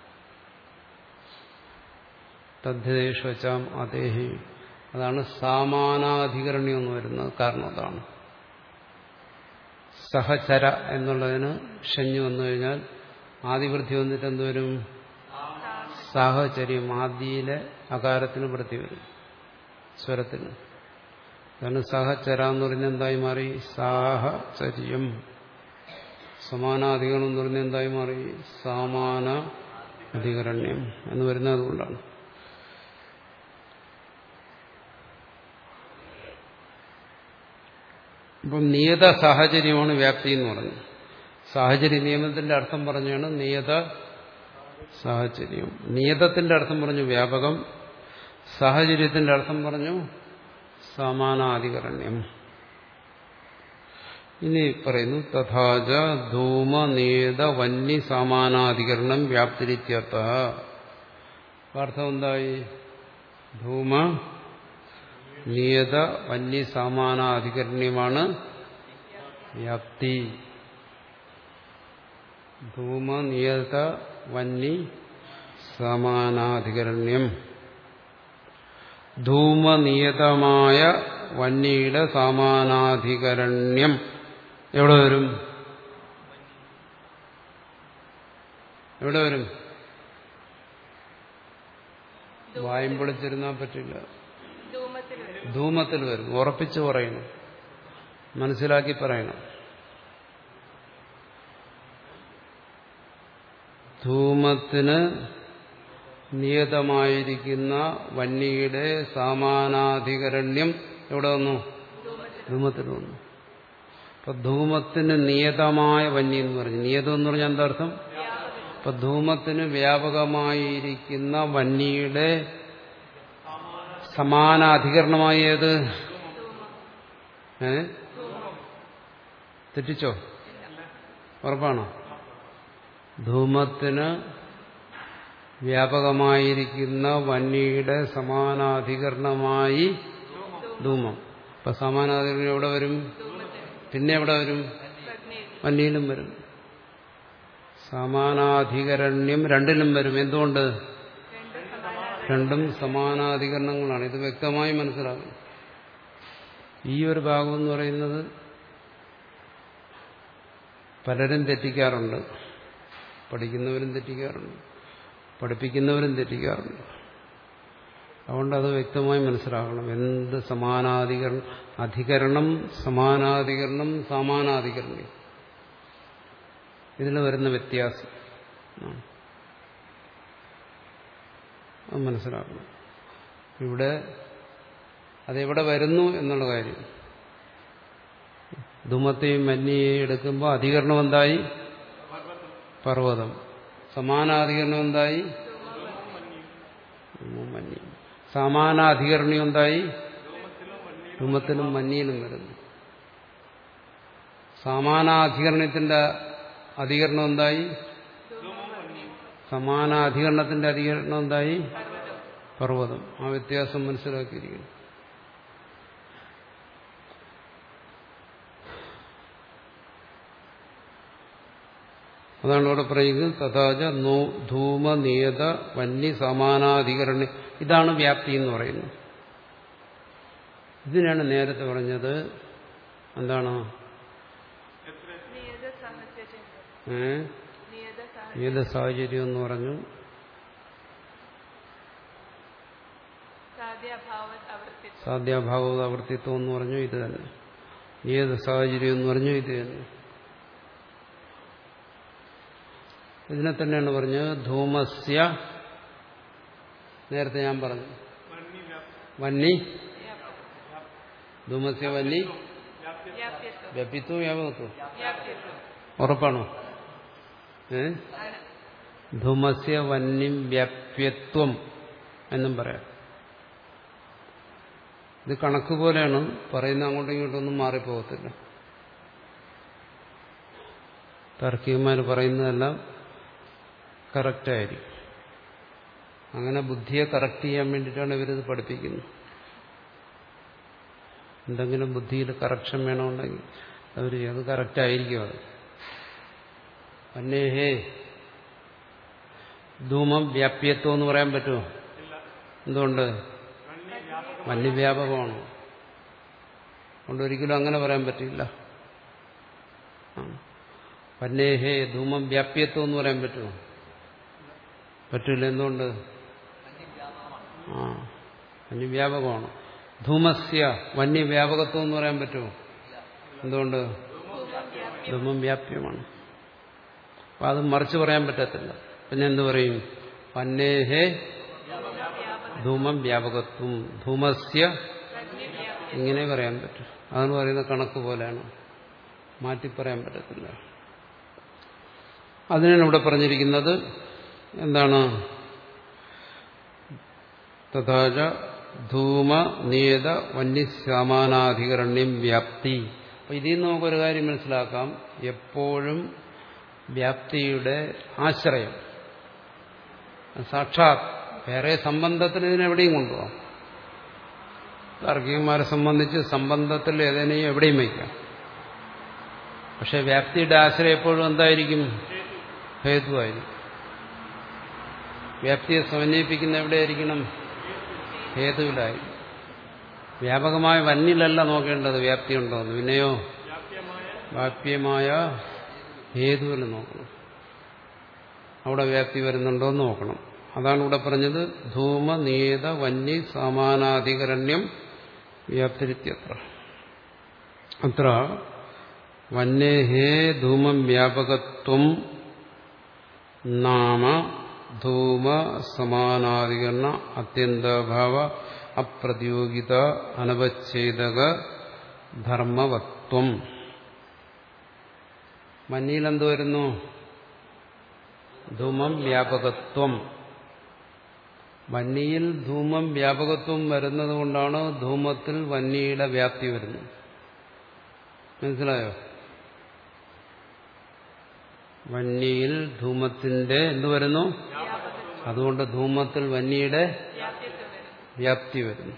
തദ്ദേശു വച്ചാം അതേഹി, അതാണ് സാമാനാധികരണ്യം എന്ന് വരുന്നത്. കാരണം അതാണ് സഹചര എന്നുള്ളതിന് ഷഞ്ഞ് വന്നു കഴിഞ്ഞാൽ ആദിവൃദ്ധി വന്നിട്ട് എന്തുവരും? സാഹചര്യം. ആദിയിലെ അകാരത്തിന് വൃത്തി വരും, സ്വരത്തിന്. അതാണ് സഹചര എന്ന് പറഞ്ഞാൽ എന്തായി മാറി? സാഹചര്യം. സമാനാധികരണം എന്ന് പറഞ്ഞാൽ എന്തായി മാറി? സമാന അധികരണ്യം എന്ന് വരുന്നത് അതുകൊണ്ടാണ്. അപ്പം നിയത സാഹചര്യമാണ് വ്യാപ്തി എന്ന് പറഞ്ഞു. സാഹചര്യ നിയമത്തിന്റെ അർത്ഥം പറഞ്ഞാണ് നിയത സാഹചര്യം. നിയതത്തിന്റെ അർത്ഥം പറഞ്ഞു വ്യാപകം, സാഹചര്യത്തിന്റെ അർത്ഥം പറഞ്ഞു സമാനാധികരണ്യം. ഇനി പറയുന്നു തഥാച ധൂമ നിയത വന്നി സമാനാധികരണം വ്യാപ്തിരിത്യർത്ഥ. അർത്ഥം എന്തായി? ധൂമ നിയത വന്നി സമാനാധികരണ്യമാണ് വ്യാപ്തി. ധൂമ നിയത വന്നി സമാനാധികരണ്യം. ധൂമനിയതമായ വന്യയുടെ സമാനാധികരണ്യം എവിടെ വരും? എവിടെ വരും? വായും പൊളിച്ചിരുന്നാൽ പറ്റില്ല. ധൂമത്തിൽ വരും. ഉറപ്പിച്ച് പറയണം, മനസ്സിലാക്കി പറയണം. ധൂമത്തിന് നിയതമായിരിക്കുന്ന വന്യയുടെ സമാനാധികരണ്യം എവിടെ വന്നു? ധൂമത്തിൽ വന്നു. അപ്പൊ ധൂമത്തിന് നിയതമായ വന്യ എന്ന് പറഞ്ഞു. നിയതം എന്ന് പറഞ്ഞാൽ എന്താ അർത്ഥം? അപ്പൊ ധൂമത്തിന് വ്യാപകമായിരിക്കുന്ന വന്യയുടെ സമാനാധികരണമായി ഏത്? ഏ തെറ്റിച്ചോ? ഉറപ്പാണോ? ധൂമത്തിന് വ്യാപകമായിരിക്കുന്ന വന്യയുടെ സമാനാധികരണമായി ധൂമം. അപ്പൊ സമാനാധികരണം എവിടെ വരും? പിന്നെ എവിടെ വരും? വന്യയിലും വരും. സമാനാധികരണ്യം രണ്ടിലും വരും. എന്തുകൊണ്ട്? രണ്ടും സമാനാധികരണങ്ങളാണ്. ഇത് വ്യക്തമായി മനസ്സിലാക്കണം. ഈ ഒരു ഭാഗം എന്ന് പറയുന്നത് പലരും തെറ്റിക്കാറുണ്ട്. പഠിക്കുന്നവരും തെറ്റിക്കാറുണ്ട്, പഠിപ്പിക്കുന്നവരും തെറ്റിക്കാറുണ്ട്. അതുകൊണ്ട് അത് വ്യക്തമായി മനസ്സിലാക്കണം. എന്ത് സമാനാധികരണം? അധികരണം, സമാനാധികരണം, സമാനാധികരണം, ഇതിൽ വരുന്ന വ്യത്യാസം അത് മനസ്സിലാക്കണം. ഇവിടെ അതെവിടെ വരുന്നു എന്നുള്ള കാര്യം. ധൂമത്തെയും മന്യയെയും എടുക്കുമ്പോൾ അധികരണം എന്തായി? പർവ്വതം. സമാനാധികരണം എന്തായി? മന്യ. സമാനാധികരണം എന്തായി? ധൂമത്തിലും മന്യയിലും വരുന്നു. സമാനാധികരണത്തിന്റെ അധികരണം എന്തായി? സമാനാധികരണത്തിന്റെ അധികരണം എന്തായി? പർവ്വതം. ആ വ്യത്യാസം മനസ്സിലാക്കിയിരിക്കുന്നു. അതാണ് ഇവിടെ പറയുന്നത്. തഥാച ധൂമ നിയത വന്യ സമാനാധികരണി. ഇതാണ് വ്യാപ്തി എന്ന് പറയുന്നത്. ഇതിനാണ് നേരത്തെ പറഞ്ഞത് എന്താണ്? ഏ നിയത സാഹചര്യം എന്ന് പറഞ്ഞു. സാധ്യാഭാവ ആവർത്തിത്വം എന്ന് പറഞ്ഞു. ഇത് തന്നെ. നിയത സാഹചര്യം എന്ന് പറഞ്ഞു. ഇത് തന്നെ. ഇതിനെ തന്നെയാണ് പറഞ്ഞത് ധൂമസ്യ. നേരത്തെ ഞാൻ പറഞ്ഞു വന്നി. ധൂമസ്യ വന്നി വ്യാപിത്വം വ്യാപകത്വം. ഉറപ്പാണോ? ഏ ധൂമസ്യ വന്യം വ്യാപ്യത്വം എന്നും പറയാം. ഇത് കണക്ക് പോലെയാണ് പറയുന്ന. അങ്ങോട്ടും ഇങ്ങോട്ടൊന്നും മാറിപ്പോകത്തില്ല. താർക്കികന്മാർ പറയുന്നതെല്ലാം കറക്റ്റായിരിക്കും. അങ്ങനെ ബുദ്ധിയെ കറക്റ്റ് ചെയ്യാൻ വേണ്ടിയിട്ടാണ് ഇവരിത് പഠിപ്പിക്കുന്നത്. എന്തെങ്കിലും ബുദ്ധിയിൽ കറക്ഷൻ വേണമെന്നുണ്ടെങ്കിൽ അവർ അത് കറക്റ്റായിരിക്കും. അത് വന്യേഹേ ധൂമം വ്യാപ്യത്വം എന്ന് പറയാൻ പറ്റുമോ? എന്തുകൊണ്ട്? വന്യവ്യാപകമാണ്. അതുകൊണ്ട് ഒരിക്കലും അങ്ങനെ പറയാൻ പറ്റില്ല. വന്യേഹേ ധൂമം വ്യാപ്യത്വം എന്ന് പറയാൻ പറ്റുമോ? പറ്റില്ല. എന്തുകൊണ്ട്? ആ വന്യവ്യാപകമാണ്. ധൂമസ്യ വന്യവ്യാപകത്വം എന്ന് പറയാൻ പറ്റുമോ? എന്തുകൊണ്ട്? ധൂമം വ്യാപ്യമാണ്. അപ്പൊ അത് മറിച്ച് പറയാൻ പറ്റത്തില്ല. പിന്നെ എന്തു പറയും? വന്യേഹേ ധൂമം വ്യാപകത്വം ധൂമസ്യ ഇങ്ങനെ പറയാൻ പറ്റും. അതാണ് പറയുന്ന കണക്ക് പോലെയാണ്, മാറ്റി പറയാൻ പറ്റത്തില്ല. അതിനാണ് ഇവിടെ പറഞ്ഞിരിക്കുന്നത്. എന്താണ്? തഥാച ധൂമ നിയത വന്യസമാനാധികരണ്യം വ്യാപ്തി. അപ്പൊ ഇതിൽ നിന്ന് നമുക്കൊരു കാര്യം മനസ്സിലാക്കാം. എപ്പോഴും വ്യാപ്തിയുടെ ആശ്രയം സാക്ഷാത് വേറെ സംബന്ധത്തിന് ഇതിനെവിടെയും കൊണ്ടുപോകാം. താർക്കികന്മാരെ സംബന്ധിച്ച് സംബന്ധത്തിൽ ഏതിനെയും എവിടെയും വയ്ക്കാം. പക്ഷെ വ്യാപ്തിയുടെ ആശ്രയം എപ്പോഴും എന്തായിരിക്കും? ഹേതുവായിരിക്കും. വ്യാപ്തിയെ സമന്വയിപ്പിക്കുന്ന എവിടെയായിരിക്കണം? ഹേതുവിലായിരിക്കും. വ്യാപകമായ വന്നിലല്ല നോക്കേണ്ടത് വ്യാപ്തി ഉണ്ടോ എന്ന്. പിന്നെയോ വ്യാപ്യമായ ഹേതുവിൽ നോക്കണം. അവിടെ വ്യാപ്തി വരുന്നുണ്ടോ എന്ന് നോക്കണം. അതാണ് ഇവിടെ പറഞ്ഞത്. ധൂമ നിയത വന്യ സമാനാധികരണ്യം വ്യാപ്തിരിത്യത്ര. അത്ര വന്യേഹേ ധൂമം വ്യാപകത്വം നാമ ധൂമ സമാനാധികരണ അത്യന്തഭാവ അപ്രതിയോഗിത അനവച്ഛേദക ധർമ്മവത്വം. വന്യയിൽ എന്ത് വരുന്നു? ധൂമം വ്യാപകത്വം. വന്യയിൽ ധൂമം വ്യാപകത്വം വരുന്നത് കൊണ്ടാണ് ധൂമത്തിൽ വന്യയുടെ വ്യാപ്തി വരുന്നത്. മനസ്സിലായോ? വന്യയിൽ ധൂമത്തിന്റെ എന്ത് വരുന്നു? അതുകൊണ്ട് ധൂമത്തിൽ വന്യയുടെ വ്യാപ്തി വരുന്നു.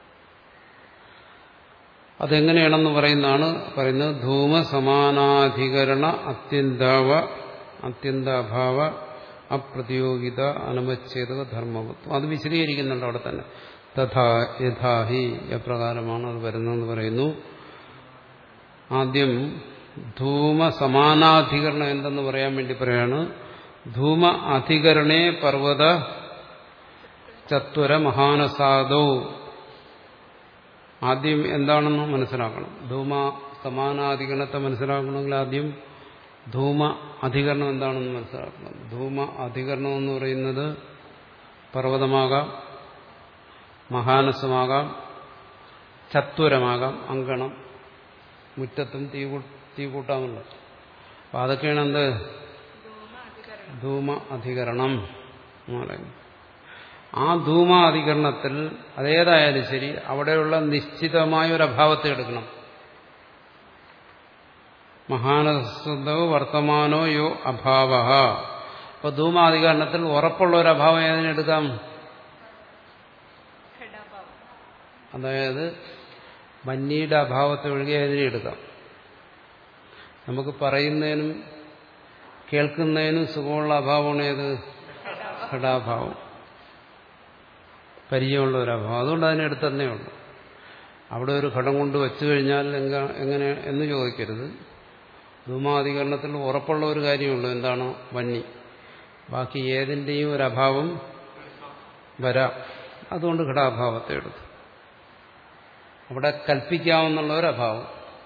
അതെങ്ങനെയാണെന്ന് പറയുന്നതാണ് പറയുന്നത്. ധൂമ സമാനാധികരണ അത്യന്താവ അത്യന്താഭാവ അപ്രതിയോഗിത അനവച്ഛേദക ധർമ്മവത്വം. അത് വിശദീകരിക്കുന്നുണ്ട് അവിടെ തന്നെ. തഥാ യഥാഹി എപ്രകാരമാണ് അത് വരുന്നതെന്ന് പറയുന്നു. ആദ്യം ധൂമ സമാനാധികരണം എന്തെന്ന് പറയാൻ വേണ്ടി പറയാണ്. ധൂമ അധികരണേ പർവ്വത ചത്വര മഹാനസാദോ. ആദ്യം എന്താണെന്ന് മനസ്സിലാക്കണം. ധൂമ സമാനാധികരണത്തെ മനസ്സിലാക്കണമെങ്കിൽ ആദ്യം ധൂമ അധികരണം എന്താണെന്ന് മനസ്സിലാക്കണം. ധൂമ അധികരണം എന്ന് പറയുന്നത് പർവ്വതമാകാം, മഹാനസമാകാം, ചത്വരമാകാം, അങ്കണം, മുറ്റത്തും തീ തീ കൂട്ടാമല്ലോ. അപ്പം അതൊക്കെയാണ് എന്ത്? ധൂമ അധികരണം എന്ന് പറയുന്നത്. ആ ധൂമ അധികരണത്തിൽ അതേതായാലും ശരി അവിടെയുള്ള നിശ്ചിതമായ ഒരു അഭാവത്തെ എടുക്കണം. മഹാനസോ വർത്തമാനോ യോ അഭാവ. അപ്പൊ ധൂമാധികരണത്തിൽ ഉറപ്പുള്ള ഒരു അഭാവം ഏതിനെടുക്കാം? അതായത് വന്യയുടെ അഭാവത്തെ ഒഴികെ ഏതിനെ എടുക്കാം? നമുക്ക് പറയുന്നതിനും കേൾക്കുന്നതിനും സുഖമുള്ള അഭാവമാണ് ഏത്? ഘടാഭാവം. പരിചയമുള്ള ഒരു അഭാവം. അതുകൊണ്ട് അതിനെ എടുത്തന്നേ ഉള്ളൂ. അവിടെ ഒരു ഘടം കൊണ്ട് വെച്ചു കഴിഞ്ഞാൽ എങ്ങനെ എന്ന് ചോദിക്കരുത്. ധൂമാധികരണത്തിൽ ഉറപ്പുള്ള ഒരു കാര്യമുള്ളൂ. എന്താണ്? വന്നി. ബാക്കി ഏതിൻ്റെയും ഒരു അഭാവം വരാം. അതുകൊണ്ട് ഘടാഭാവത്തെ എടുത്തു. അവിടെ കൽപ്പിക്കാവുന്നുള്ള ഒരു അഭാവം.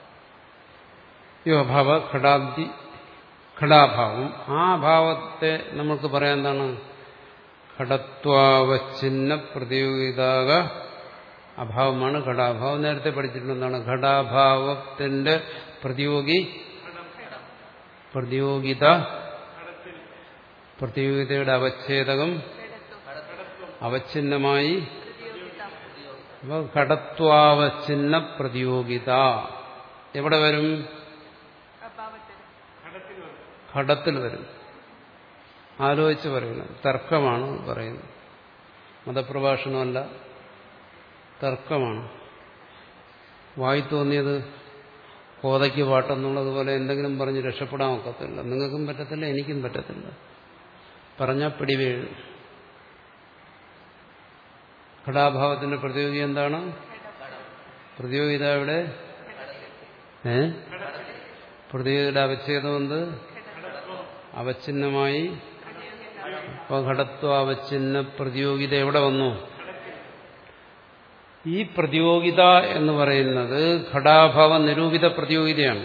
ഈ അഭാവ ഘടാബ്ദി ഘടാഭാവം. ആ അഭാവത്തെ നമുക്ക് പറയാൻ എന്താണ്? ഘടത്വാവച്ഛിന്ന പ്രതിയോഗിതാക അഭാവമാണ് ഘടാഭാവം. നേരത്തെ പഠിച്ചിട്ടുണ്ട്. എന്താണ് ഘടാഭാവത്തിന്റെ പ്രതിയോഗി? പ്രതിയോഗിത. പ്രതിയോഗിതയുടെ അവച്ഛേദകം അവച്ഛിന്നമായി. അപ്പോൾ ഘടത്വാവച്ഛിന്ന പ്രതിയോഗിത എവിടെ വരും? ഘടത്തിൽ വരും. ആലോചിച്ച് പറയുന്നത്. തർക്കമാണ് പറയുന്നത്. മതപ്രഭാഷണമല്ല, തർക്കമാണ്. വായി തോന്നിയത് കോതയ്ക്ക് പാട്ടെന്നുള്ളതുപോലെ എന്തെങ്കിലും പറഞ്ഞ് രക്ഷപ്പെടാൻ ഒക്കത്തില്ല. നിങ്ങൾക്കും പറ്റത്തില്ല, എനിക്കും പറ്റത്തില്ല. പറഞ്ഞാൽ പിടിവീഴും. ഘടാഭാവത്തിന്റെ പ്രതിയോഗി എന്താണ്? പ്രതിയോഗിത ഇവിടെ ഏ പ്രതിയോഗിയുടെ അവച്ഛേദം എന്ത്? അവഛിന്നമായി. അപ്പൊ ഘടത്വ അവഛിന്ന പ്രതിയോഗിത എവിടെ വന്നു? ഈ പ്രതിയോഗിത എന്ന് പറയുന്നത് ഘടാഭാവ നിരൂപിത പ്രതിയോഗിതയാണ്.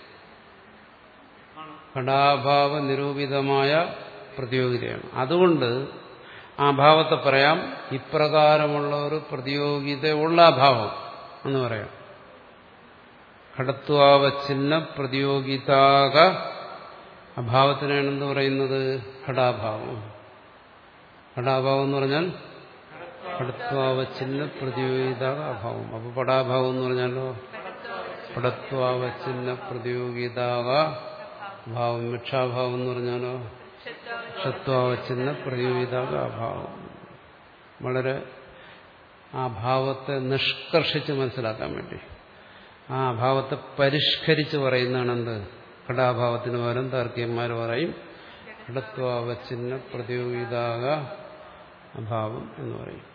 ഘടാഭാവ നിരൂപിതമായ പ്രതിയോഗിതയാണ്. അതുകൊണ്ട് ആ ഭാവത്തെ പറയാം ഇപ്രകാരമുള്ള ഒരു പ്രതിയോഗിതയുള്ള അഭാവം എന്ന് പറയാം. ഘടത്വാവച്ഛിന്ന പ്രതിയോഗിതാക അഭാവത്തിനാണ് എന്ത് പറയുന്നത്? ഘടാഭാവം. ഘടാഭാവം എന്ന് പറഞ്ഞാൽ പടത്വാവച്ഛിന്ന പ്രതിയോഗിതാക അഭാവം. അപ്പൊ പടാഭാവം എന്ന് പറഞ്ഞാലോ പടത്വാവച്ഛിന്ന പ്രതിയോഗിതാക ഭാവം. മിക്ഷാഭാവം എന്ന് പറഞ്ഞാലോ ഷത്വാവച്ഛിന്ന പ്രതിയോഗിതാക അഭാവം. വളരെ ആ ഭാവത്തെ നിഷ്കർഷിച്ച് മനസ്സിലാക്കാൻ വേണ്ടി ആ അഭാവത്തെ പരിഷ്കരിച്ച് പറയുന്നതാണ് എന്ത്? ഘടാഭാവത്തിന് പകരം താർക്കികന്മാർ പറയും ഘടത്വാവച്ഛിന്ന പ്രതിയോഗിതാക അഭാവം എന്ന് പറയും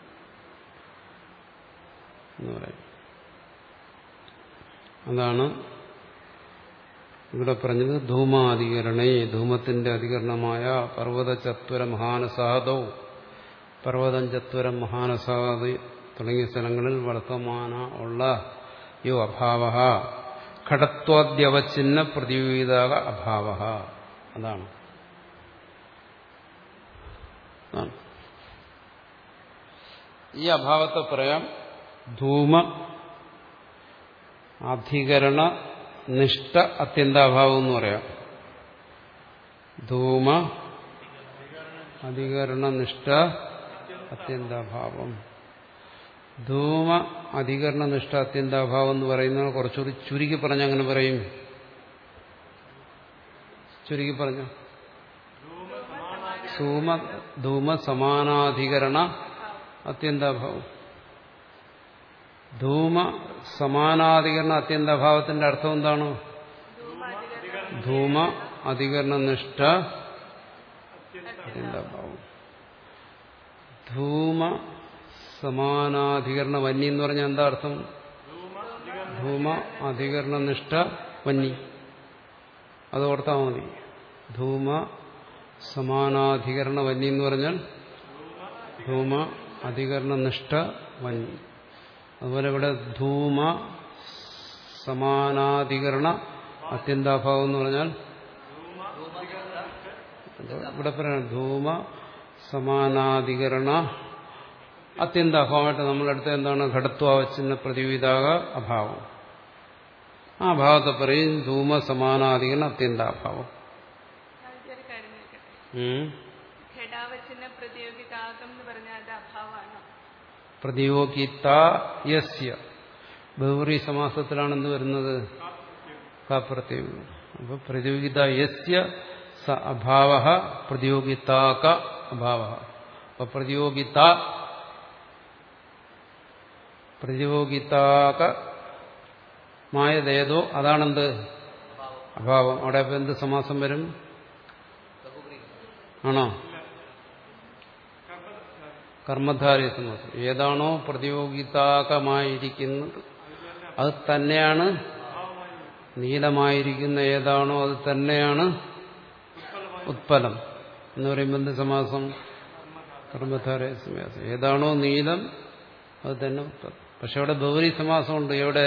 എന്ന് പറയും അതാണ് ഇവിടെ പറഞ്ഞത്. ധൂമാധികരണേ, ധൂമത്തിന്റെ അധികരണമായ പർവ്വത ചത്വര മഹാനസാദോ, പർവ്വതം ചത്വരം മഹാനസാദ് തുടങ്ങിയ സ്ഥലങ്ങളിൽ വർത്തമാന ഉള്ള യോ അഭാവ ഘടത്വാദ്യവച്ഛിന്ന പ്രതിയോഗിതാക അഭാവ. അതാണ് ഈ അഭാവത്തെ പറയാം ധൂമ അധികരണ നിഷ്ഠ അത്യന്താഭാവം എന്ന് പറയാം. ധൂമ അധികരണ നിഷ്ഠ അത്യന്താഭാവം. ധൂമ അധികരണ നിഷ്ഠ അത്യന്താഭാവം എന്ന് പറയുന്നത് കുറച്ചുകൂടി ചുരുക്കി പറഞ്ഞ അങ്ങനെ പറയും. ചുരുക്കി പറഞ്ഞ ധൂമ ധൂമ സമാനാധികരണ അത്യന്താഭാവം. ധൂമ സമാനാധികരണ അത്യന്താഭാവത്തിന്റെ അർത്ഥം എന്താണ്? ധൂമ അധികരണ നിഷ്ഠ അത്യന്താഭാവം. ധൂമ സമാനാധികരണ വന്നി എന്ന് പറഞ്ഞാൽ എന്താ അർത്ഥം? ധൂമ അധികരണ നിഷ്ഠ വന്നി. അത് ഓർത്താൽ മതി. ധൂമ സമാനാധികരണ വന്നി എന്ന് പറഞ്ഞാൽ ധൂമ അധികരണ നിഷ്ഠ വന്നി. അതുപോലെ ഇവിടെ ധൂമ സമാനാധികരണ അത്യന്താഭാവം എന്ന് പറഞ്ഞാൽ ഇവിടെ പറയണം ധൂമ സമാനാധികരണ അത്യന്താഭാവമായിട്ട് നമ്മളെടുത്ത എന്താണ്? ഘടത്വാവച്ഛിന്ന പ്രതിയോഗിതാക അഭാവം. ആ ഭാവത്തെ പറയും ധൂമ സമാനാധികരണ അത്യന്താഭാവം. പ്രതിയോഗിത യസ്യ ബഹുവ്രീ സമാസത്തിലാണ് എന്ത് വരുന്നത്? കാപ്രത്യേകം. അപ്പൊ പ്രതിയോഗിത യസ്യ സ അഭാവ പ്രതിയോഗിതാക അഭാവ. അപ്പൊ പ്രതിയോഗിത പ്രതിയോഗിതാകമായതേതോ അതാണെന്ത്? അഭാവം. അവിടെ ഇപ്പൊ എന്ത് സമാസം വരും? ആണോ? കർമ്മധാരയ സമാസം. ഏതാണോ പ്രതിയോഗിതാകമായിരിക്കുന്നത് അത് തന്നെയാണ് നീലമായിരിക്കുന്ന. ഏതാണോ അത് തന്നെയാണ് ഉത്പലം എന്ന് പറയുമ്പോൾ എന്ത് സമാസം? കർമ്മധാരയ സമാസം. ഏതാണോ നീലം അത് തന്നെ ഉത്പലം. പക്ഷെ അവിടെ ബഹുവ്രീ സമാസമുണ്ട്. എവിടെ?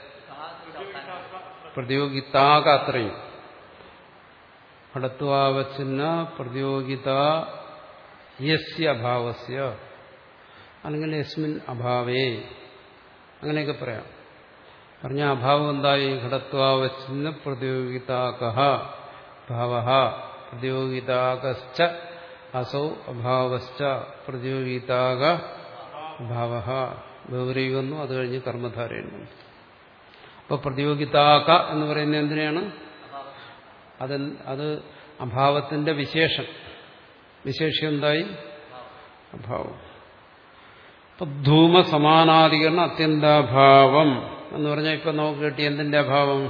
പ്രതിയോഗിതാക. അത്രയും ഘടത്വാവച്ഛിന്ന പ്രതിയോഗിത യസ്യ അഭാവസ്യ അല്ലെങ്കിൽ യസ്മിൻ അഭാവേ അങ്ങനെയൊക്കെ പറയാം. പറഞ്ഞ അഭാവം എന്തായി? ഘടത്വാവച്ഛിന്ന പ്രതിയോഗിതാകഃ ഭാവഃ പ്രതിയോഗിതാകശ്ച അസൗ അഭാവശ്ച പ്രതിയോഗിതാക ഭാവഃ. ബഹുവ്രീ വന്നു. അത് കഴിഞ്ഞ് കർമ്മധാരയം വന്നു. അപ്പൊ പ്രതിയോഗിതാക എന്ന് പറയുന്നത് എന്തിനാണ്? അത് അത് അഭാവത്തിന്റെ വിശേഷം. വിശേഷം എന്തായി? അഭാവം. അപ്പൊ ധൂമ സമാനാധികരണ അത്യന്താഭാവം എന്ന് പറഞ്ഞാൽ ഇപ്പൊ നമുക്ക് കിട്ടിയ എന്തിന്റെ അഭാവം?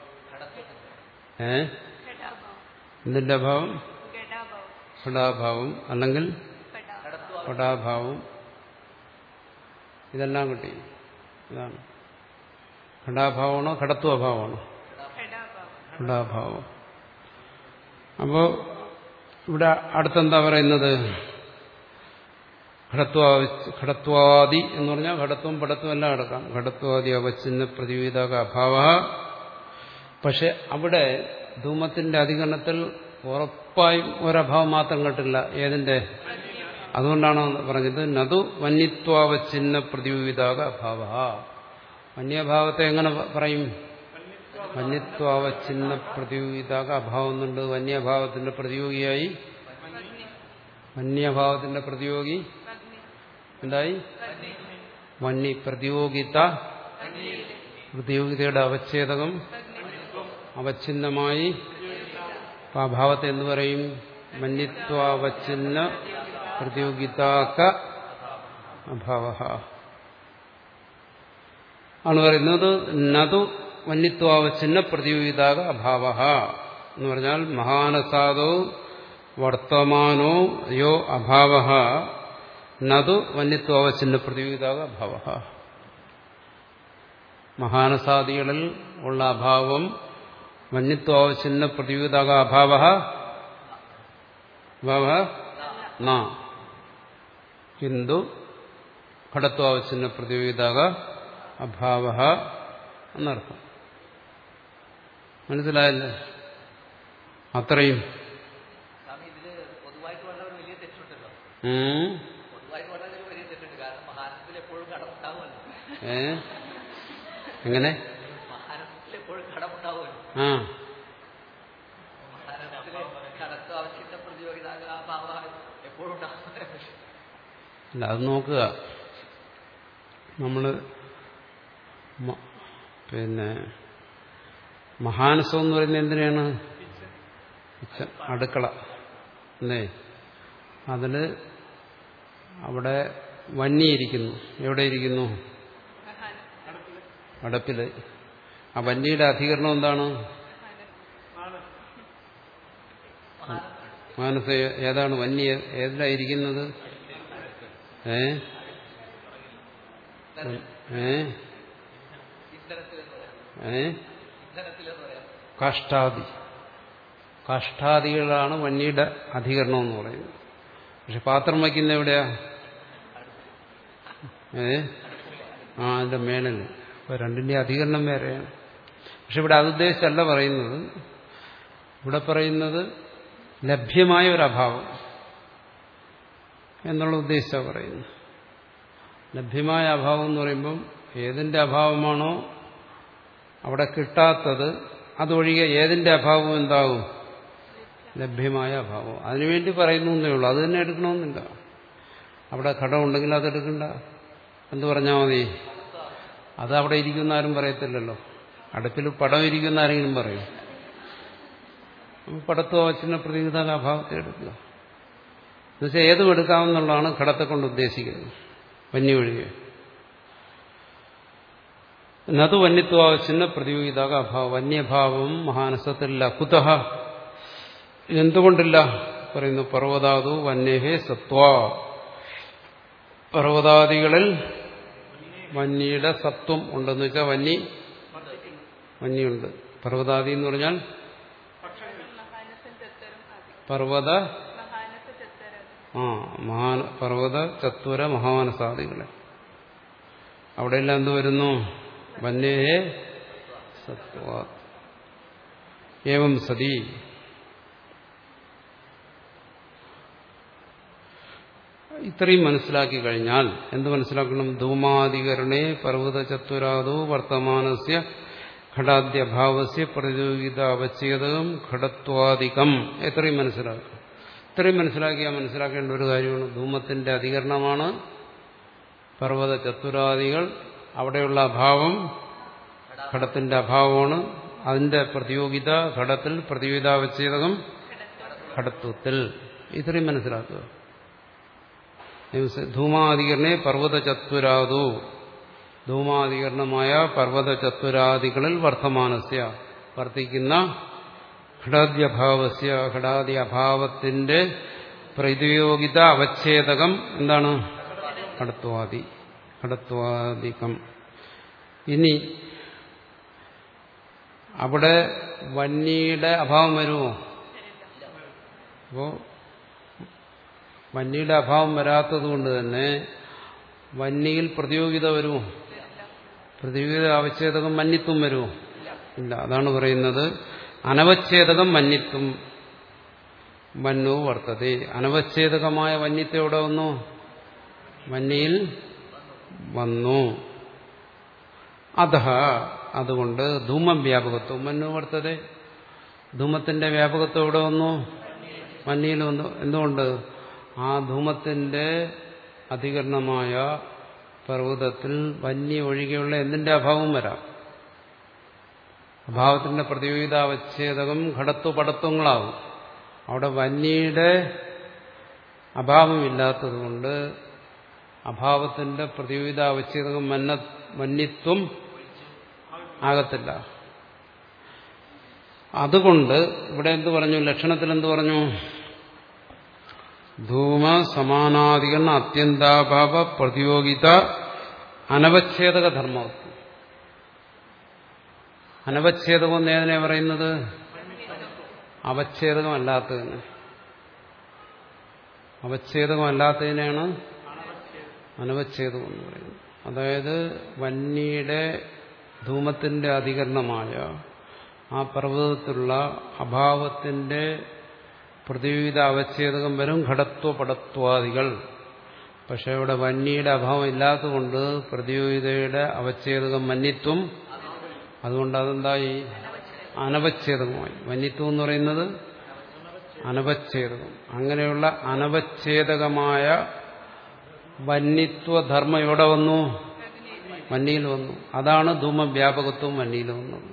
ഏ എന്തിന്റെ അഭാവം? ഘടാഭാവം അല്ലെങ്കിൽ ഘടാഭാവം. ഇതെല്ലാം കിട്ടി. ഇതാണ് ഘടാഭാവമാണോ ഘടത്വഭാവമാണോ? ഘടാഭാവം. അപ്പോ ഇവിടെ അടുത്തെന്താ പറയുന്നത്? ഘടത്വാ ഘടത്വാദി എന്ന് പറഞ്ഞാൽ ഘടത്വം പടത്വം എല്ലാം അടക്കാം. ഘടത്വാദി അവച്ഛിന്ന പ്രതിവിധാക അഭാവ. പക്ഷെ അവിടെ ധൂമത്തിന്റെ അധികരണത്തിൽ ഉറപ്പായും ഒരഭാവം മാത്രം കിട്ടില്ല. ഏതിന്റെ? അതുകൊണ്ടാണ് പറഞ്ഞത് നതു വന്യത്വാവച്ഛിന്ന പ്രതിവിധാക അഭാവ. വന്യഭാവത്തെ എങ്ങനെ പറയും? വന്യത്വാവച്ഛിന്ന പ്രതിവിധാക അഭാവം എന്നുണ്ട്. വന്യഭാവത്തിന്റെ പ്രതിയോഗിയായി വന്യഭാവത്തിന്റെ പ്രതിയോഗി എന്തായി? വന്യ പ്രതിയോഗിത. പ്രതിയോഗിതയുടെ അവച്ഛേദകം അവച്ഛിന്നമായി. ആ ഭാവത്തെ എന്തു പറയും? വന്യത്വാവച്ഛിന്ന പ്രതിയോഗിതാക അഭാവ ആണ് പറയുന്നത്. നതു വന്യത്വാവച്ഛിന്ന പ്രതിയോഗിതാക അഭാവ എന്ന് പറഞ്ഞാൽ മഹാനസാദോ വർത്തമാനോ യോ അഭാവ നതു വന്യത്വാവച്ഛിന്ന പ്രതിയോഗിതാക അഭാവ. മഹാനസാദികളിൽ ഉള്ള അഭാവം വന്യത്വാവച്ഛിന്ന പ്രതിയോഗിതാക അഭാവ അഭാവ ന കിന്തു ഘടത്വാവച്ഛിന്ന പ്രതിയോഗിതാക അഭാവ എന്നർത്ഥം. മനസ്സിലായല്ലേ? അത്രയും ഏ എങ്ങനെ? ആ അല്ല, അത് നോക്കുക. നമ്മള് പിന്നെ മഹാനസം എന്ന് പറയുന്നത് എന്തിനാണ്? അടുക്കള അല്ലേ? അതില് അവിടെ വന്യയിരിക്കുന്നു. എവിടെ ഇരിക്കുന്നു? അടുപ്പില്. ആ വന്യയുടെ അധികരണം എന്താണ്? മാനസ ഏതാണ് വന്യ? ഏതിലായിരിക്കുന്നത്? ഏ ഏ ഏ കാഷ്ടാദി. കാഷ്ടാദികളാണ് വന്യയുടെ അധികരണം എന്ന് പറയുന്നത്. പക്ഷെ പാത്രം വയ്ക്കുന്ന എവിടെയാ? ഏ ആ അതിന്റെ മേളിൽ. അപ്പൊ രണ്ടിന്റെ അധികരണം വേറെയാണ്. പക്ഷെ ഇവിടെ അതുദ്ദേശിച്ചല്ല പറയുന്നത്. ഇവിടെ പറയുന്നത് ലഭ്യമായ ഒരഭാവം എന്നുള്ള ഉദ്ദേശിച്ചാണ് പറയുന്നത്. ലഭ്യമായ അഭാവം എന്ന് പറയുമ്പം ഏതിന്റെ അഭാവമാണോ അവിടെ കിട്ടാത്തത് അതൊഴികെ ഏതിന്റെ അഭാവം എന്താവും? ലഭ്യമായ അഭാവം. അതിനുവേണ്ടി പറയുന്നു എന്നേ ഉള്ളൂ. അത് തന്നെ എടുക്കണമെന്നില്ല. അവിടെ ഘടമുണ്ടെങ്കിൽ അതെടുക്കണ്ട. എന്ത് പറഞ്ഞാൽ മതി? അത് അവിടെ ഇരിക്കുന്ന ആരും പറയത്തില്ലല്ലോ. അടുപ്പിൽ പടം ഇരിക്കുന്ന ആരെങ്കിലും പറയും. പടത്തോ അച്ഛനെ പ്രതിവിധാന അഭാവത്തെ എടുക്കുക. എന്നുവെച്ചാൽ ഏതും എടുക്കാമെന്നുള്ളതാണ് ഘടത്തെ കൊണ്ട് ഉദ്ദേശിക്കുന്നത്. വന്യ ഒഴികെ. നതു വന്യത്വാവച്ഛിന്ന പ്രതിയോഗിതാക അഭാവം. വന്യഭാവം മഹാനസത്തിലില്ല. കുതഃ എന്തുകൊണ്ടില്ല? പറയുന്നു പർവ്വതാതു വന്യഹേ സത്വാ. പർവ്വതാദികളിൽ വന്യയുടെ സത്വം ഉണ്ടെന്ന് വെച്ചാൽ വന്യ വന്യുണ്ട്. പർവ്വതാദി എന്ന് പറഞ്ഞാൽ പർവ്വത ആ മഹാന പർവ്വത ചത്വര മഹാനസാദികളെ അവിടെയെല്ലാം എന്ത് വരുന്നു? വന്യേ സത്വാ. ഏവം സതി ഇത്രയും മനസ്സിലാക്കി കഴിഞ്ഞാൽ എന്ത് മനസ്സിലാക്കണം? ധൂമാധികരണേ പർവ്വത ചത്വരാദോ വർത്തമാനസ്യ ഘടാദ്യഭാവസ്യ പ്രതിയോഗിത അവച്ഛേദം ഘടത്വാദികം. എത്രയും മനസ്സിലാക്കുക. ഇത്രയും മനസ്സിലാക്കിയാൽ മനസ്സിലാക്കേണ്ട ഒരു കാര്യമാണ് ധൂമത്തിന്റെ അധികരണമാണ് പർവ്വത ചത്തുരാദികൾ. അവിടെയുള്ള അഭാവം ഘടത്തിന്റെ അഭാവമാണ്. അതിന്റെ പ്രതിയോഗിത ഘടത്തിൽ, പ്രതിയോഗിതാവച്ഛേദകം ഘടത്വത്തിൽ. ഇത്രയും മനസ്സിലാക്കുക. ധൂമാധികരണേ പർവ്വത ചത്തുരാദോ ധൂമാധികരണമായ പർവ്വത ചത്തുരാദികളിൽ വർത്തമാനസ്യ വർത്തിക്കുന്ന ഘടാദ്യഭാവസ്യ ഘടാദി അഭാവത്തിന്റെ പ്രതിയോഗിത അവച്ഛേദകം എന്താണ്? ഘടത്വാദി ഘടത്വാദികം. ഇനി അവിടെ വന്യയുടെ അഭാവം വരുമോ? അപ്പോ വന്യയുടെ അഭാവം വരാത്തത് കൊണ്ട് തന്നെ വന്യയിൽ പ്രതിയോഗിത വരുമോ? പ്രതിയോഗിത അവച്ഛേദകം മന്യത്വം വരുമോ? ഇല്ല. അതാണ് പറയുന്നത് അനവച്ഛേദകം മന്യത്വം വന്നു വർത്തതേ. അനവച്ഛേദകമായ വന്യത്വം എവിടെ വന്നു? വന്യയിൽ വന്നു. അധഃ അതുകൊണ്ട് ധൂമം വ്യാപകത്വം വന്നു വർത്തതേ. ധൂമത്തിന്റെ വ്യാപകത്വം എവിടെ വന്നു? വന്യയിൽ വന്നു. എന്തുകൊണ്ട്? ആ ധൂമത്തിന്റെ അധികരണമായ പർവ്വതത്തിൽ വന്യ ഒഴികെയുള്ള എന്തിന്റെ അഭാവം വരാം. അഭാവത്തിന്റെ പ്രതിയോഗിത അവച്ഛേദകം ഘടത്വ പടത്വങ്ങളാവും. അവിടെ വന്യയുടെ അഭാവമില്ലാത്തതുകൊണ്ട് അഭാവത്തിന്റെ പ്രതിയോഗിത അവച്ഛേദകം വന്ന വന്യത്വം ആകത്തില്ല. അതുകൊണ്ട് ഇവിടെ എന്ത് പറഞ്ഞു? ലക്ഷണത്തിൽ എന്ത് പറഞ്ഞു? ധൂമ സമാനാധികരണ അത്യന്താഭാവ പ്രതിയോഗിത അനവച്ഛേദക ധർമ്മത്വം. അനവച്ഛേദകം എന്നതിനെ പറയുന്നത് അവച്ഛേദകമല്ലാത്തതിന്. അവച്ഛേദകമല്ലാത്തതിനാണ് അനവച്ഛേദകം എന്ന് പറയുന്നത്. അതായത് വന്യയുടെ ധൂമത്തിന്റെ അധികരണമായ ആ പർവ്വതത്തിലുള്ള അഭാവത്തിന്റെ പ്രതിവിധ അവച്ഛേദകം വരും ഘടത്വ പടത്വാദികൾ. പക്ഷെ ഇവിടെ വന്യയുടെ അഭാവം ഇല്ലാത്തതുകൊണ്ട് പ്രതിയോഗിതയുടെ അവച്ഛേദകം മന്യത്വം. അതുകൊണ്ട് അതെന്തായി? അനവച്ഛേദകമായി. വന്യത്വം എന്ന് പറയുന്നത് അനവച്ഛേദകം. അങ്ങനെയുള്ള അനവച്ഛേദകമായ വന്യത്വധർമ്മം എവിടെ വന്നു? വന്യയിൽ വന്നു. അതാണ് ധൂമവ്യാപകത്വം വന്യയിൽ വന്നത്.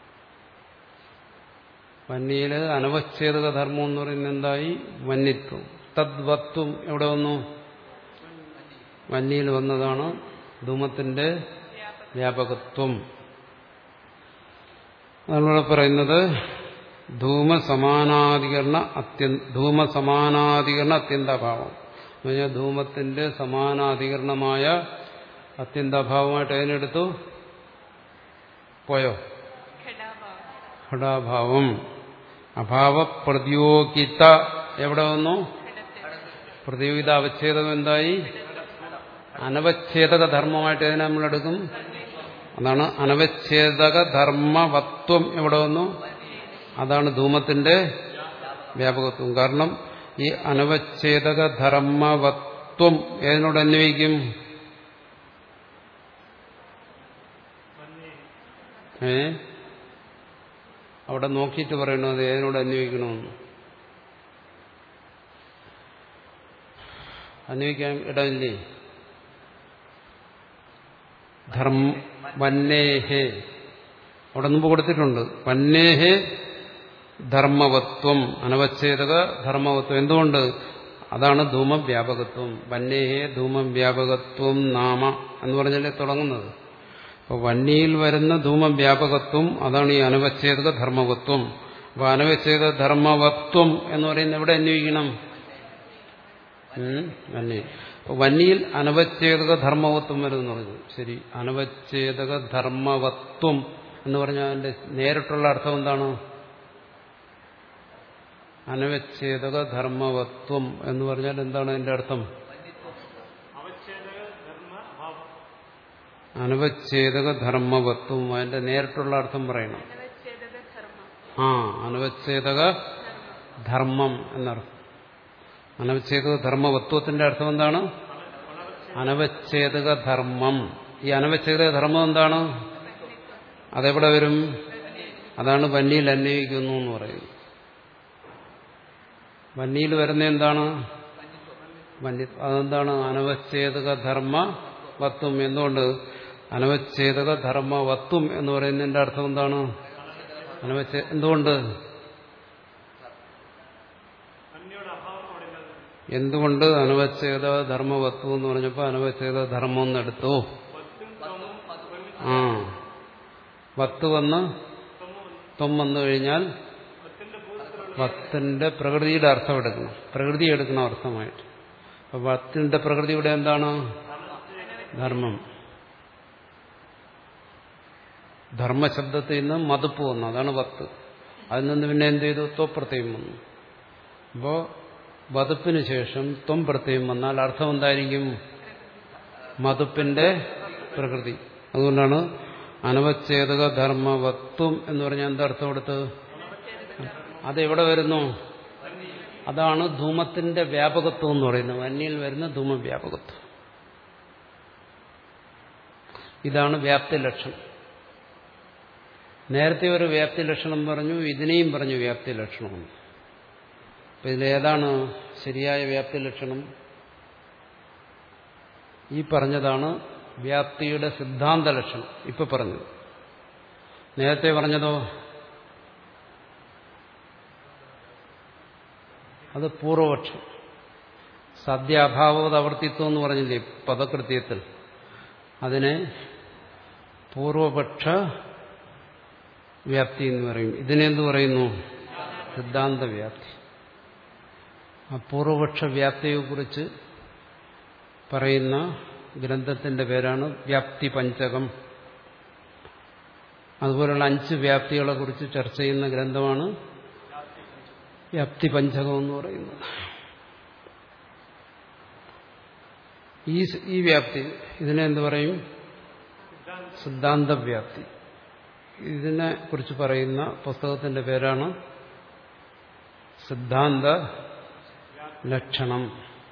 വന്യയില് അനവച്ഛേദക ധർമ്മം എന്ന് പറയുന്നത് എന്തായി? വന്യത്വം. തദ്വത്വം എവിടെ വന്നു? വന്യയിൽ വന്നതാണ് ധൂമത്തിന്റെ വ്യാപകത്വം. അതിലൂടെ പറയുന്നത് ധൂമസമാനാധികരണ അത്യ ധൂമസമാനാധികരണ അത്യന്താഭാവം എന്ന് പറഞ്ഞാൽ ധൂമത്തിന്റെ സമാനാധികരണമായ അത്യന്താഭാവമായിട്ട് അതിനെടുത്തു പോയോ? ഘടാഭാവം. അഭാവപ്രതിയോഗിത എവിടെ വന്നു? പ്രതിയോഗിത അവച്ഛേദം എന്തായി? അനവച്ഛേദക ധർമ്മമായിട്ട് അതിനെ നമ്മളെടുക്കും. അതാണ് അനവച്ഛേദക ധർമ്മവത്വം എവിടെ വന്നു? അതാണ് ധൂമത്തിന്റെ വ്യാപകത്വം. കാരണം ഈ അനവച്ഛേദക ധർമ്മവത്വം ഏതിനോട് അന്വയിക്കും? ഏ അവിടെ നോക്കിയിട്ട് പറയണു അത് ഏതിനോട് അന്വയിക്കണമെന്ന്. അന്വയിക്കാൻ ഇടമില്ലേ? ധർമ്മ വന്നേഹേ അവിടെ മുമ്പ് കൊടുത്തിട്ടുണ്ട്. വന്നേഹേ ധർമ്മവത്വം അനവച്ഛേദക ധർമ്മവത്വം. എന്തുകൊണ്ട്? അതാണ് ധൂമവ്യാപകത്വം. വന്നേഹേ ധൂമവ്യാപകത്വം നാമ എന്ന് പറഞ്ഞല്ലേ തുടങ്ങുന്നത്. അപ്പോൾ വന്യയിൽ വരുന്ന ധൂമവ്യാപകത്വം അതാണ് ഈ അനവച്ഛേദക ധർമ്മവത്വം. അപ്പൊ അനവച്ഛേദ ധർമ്മവത്വം എന്ന് പറയുന്നത് എവിടെ അന്വയിക്കണം? വന്യ. അപ്പൊ വന്യയിൽ അനവച്ഛേദക ധർമ്മവത്വം വരുമെന്ന് പറഞ്ഞു. ശരി, അനവച്ഛേദക ധർമ്മവത്വം എന്ന് പറഞ്ഞാൽ അതിന്റെ നേരിട്ടുള്ള അർത്ഥം എന്താണ്? അനവച്ഛേദക ധർമ്മവത്വം എന്ന് പറഞ്ഞാൽ എന്താണ് അതിന്റെ അർത്ഥം? അനവച്ഛേദക ധർമ്മവത്വം. അതിന്റെ നേരിട്ടുള്ള അർത്ഥം പറയണം. ആ അനവച്ഛേദക ധർമ്മം എന്നർത്ഥം. അനവച്ഛേദക ധർമ്മവത്വത്തിന്റെ അർത്ഥം എന്താണ്? അനവച്ഛേദക ധർമ്മം. ഈ അനവച്ഛേദക ധർമ്മം എന്താണ്? അതെവിടെ വരും? അതാണ് വന്യയിൽ അന്വയിക്കുന്നു എന്ന് പറയുന്നത്. വന്യയിൽ വരുന്ന എന്താണ്? വന്യ. അതെന്താണ്? അനവച്ഛേദക ധർമ്മവത്വം. എന്തുകൊണ്ട്? അനവച്ഛേദക ധർമ്മവത്വം എന്ന് പറയുന്നതിന്റെ അർത്ഥം എന്താണ്? അനവച്ഛേ എന്തുകൊണ്ട് എന്തുകൊണ്ട് അനവച്ഛേദ ധർമ്മവത്വം എന്ന് പറഞ്ഞപ്പോൾ അനവച്ഛേദ ധർമ്മം എന്നെടുത്തു? ആ വത്ത് വന്ന് ത്വം വന്നു കഴിഞ്ഞാൽ വത്തിന്റെ പ്രകൃതിയുടെ അർത്ഥം എടുക്കണം. പ്രകൃതി എടുക്കണം അർത്ഥമായിട്ട്. അപ്പൊ വത്തിന്റെ പ്രകൃതി ഇവിടെ എന്താണ്? ധർമ്മം. ധർമ്മശബ്ദത്തിൽ നിന്ന് മതുപ്പ് വന്നു, അതാണ് വത്ത്. അതിൽ നിന്ന് പിന്നെ എന്ത് ചെയ്തു? ത്വപ്രത്യയം വന്നു. അപ്പോ വതുപ്പിന് ശേഷം ത്വം പ്രത്യയം വന്നാൽ അർത്ഥം എന്തായിരിക്കും? മതുപ്പിന്റെ പ്രകൃതി. അതുകൊണ്ടാണ് അനവച്ഛേദക ധർമ്മവത്വം എന്ന് പറഞ്ഞാൽ എന്തർത്ഥം കൊടുത്ത്? അതെവിടെ വരുന്നു? അതാണ് ധൂമത്തിന്റെ വ്യാപകത്വം എന്ന് പറയുന്നത്. വന്യയിൽ വരുന്ന ധൂമവ്യാപകത്വം. ഇതാണ് വ്യാപ്തി ലക്ഷണം. നേരത്തെ ഒരു വ്യാപ്തി ലക്ഷണം പറഞ്ഞു, ഇതിനെയും പറഞ്ഞു വ്യാപ്തി ലക്ഷണം. അപ്പൊ ഇതിലേതാണ് ശരിയായ വ്യാപ്തി ലക്ഷണം? ഈ പറഞ്ഞതാണ് വ്യാപ്തിയുടെ സിദ്ധാന്ത ലക്ഷണം. ഇപ്പൊ പറഞ്ഞത്. നേരത്തെ പറഞ്ഞതോ അത് പൂർവപക്ഷം. സദ്യാഭാവത് ആവർത്തിത്വം എന്ന് പറഞ്ഞില്ലേ പദകൃത്യത്തിൽ, അതിനെ പൂർവപക്ഷ വ്യാപ്തി എന്ന് പറയും. ഇതിനെന്ത് പറയുന്നു? സിദ്ധാന്ത വ്യാപ്തി. ആ പൂർവപക്ഷ വ്യാപ്തിയെക്കുറിച്ച് പറയുന്ന ഗ്രന്ഥത്തിന്റെ പേരാണ് വ്യാപ്തി പഞ്ചകം. അതുപോലുള്ള അഞ്ച് വ്യാപ്തികളെ കുറിച്ച് ചർച്ച ചെയ്യുന്ന ഗ്രന്ഥമാണ് വ്യാപ്തി പഞ്ചകം എന്ന് പറയുന്നത്. ഈ ഈ വ്യാപ്തി ഇതിനെന്ത് പറയും? സിദ്ധാന്ത വ്യാപ്തി. ഇതിനെ കുറിച്ച് പറയുന്ന പുസ്തകത്തിന്റെ പേരാണ് സിദ്ധാന്ത ലക്ഷണം.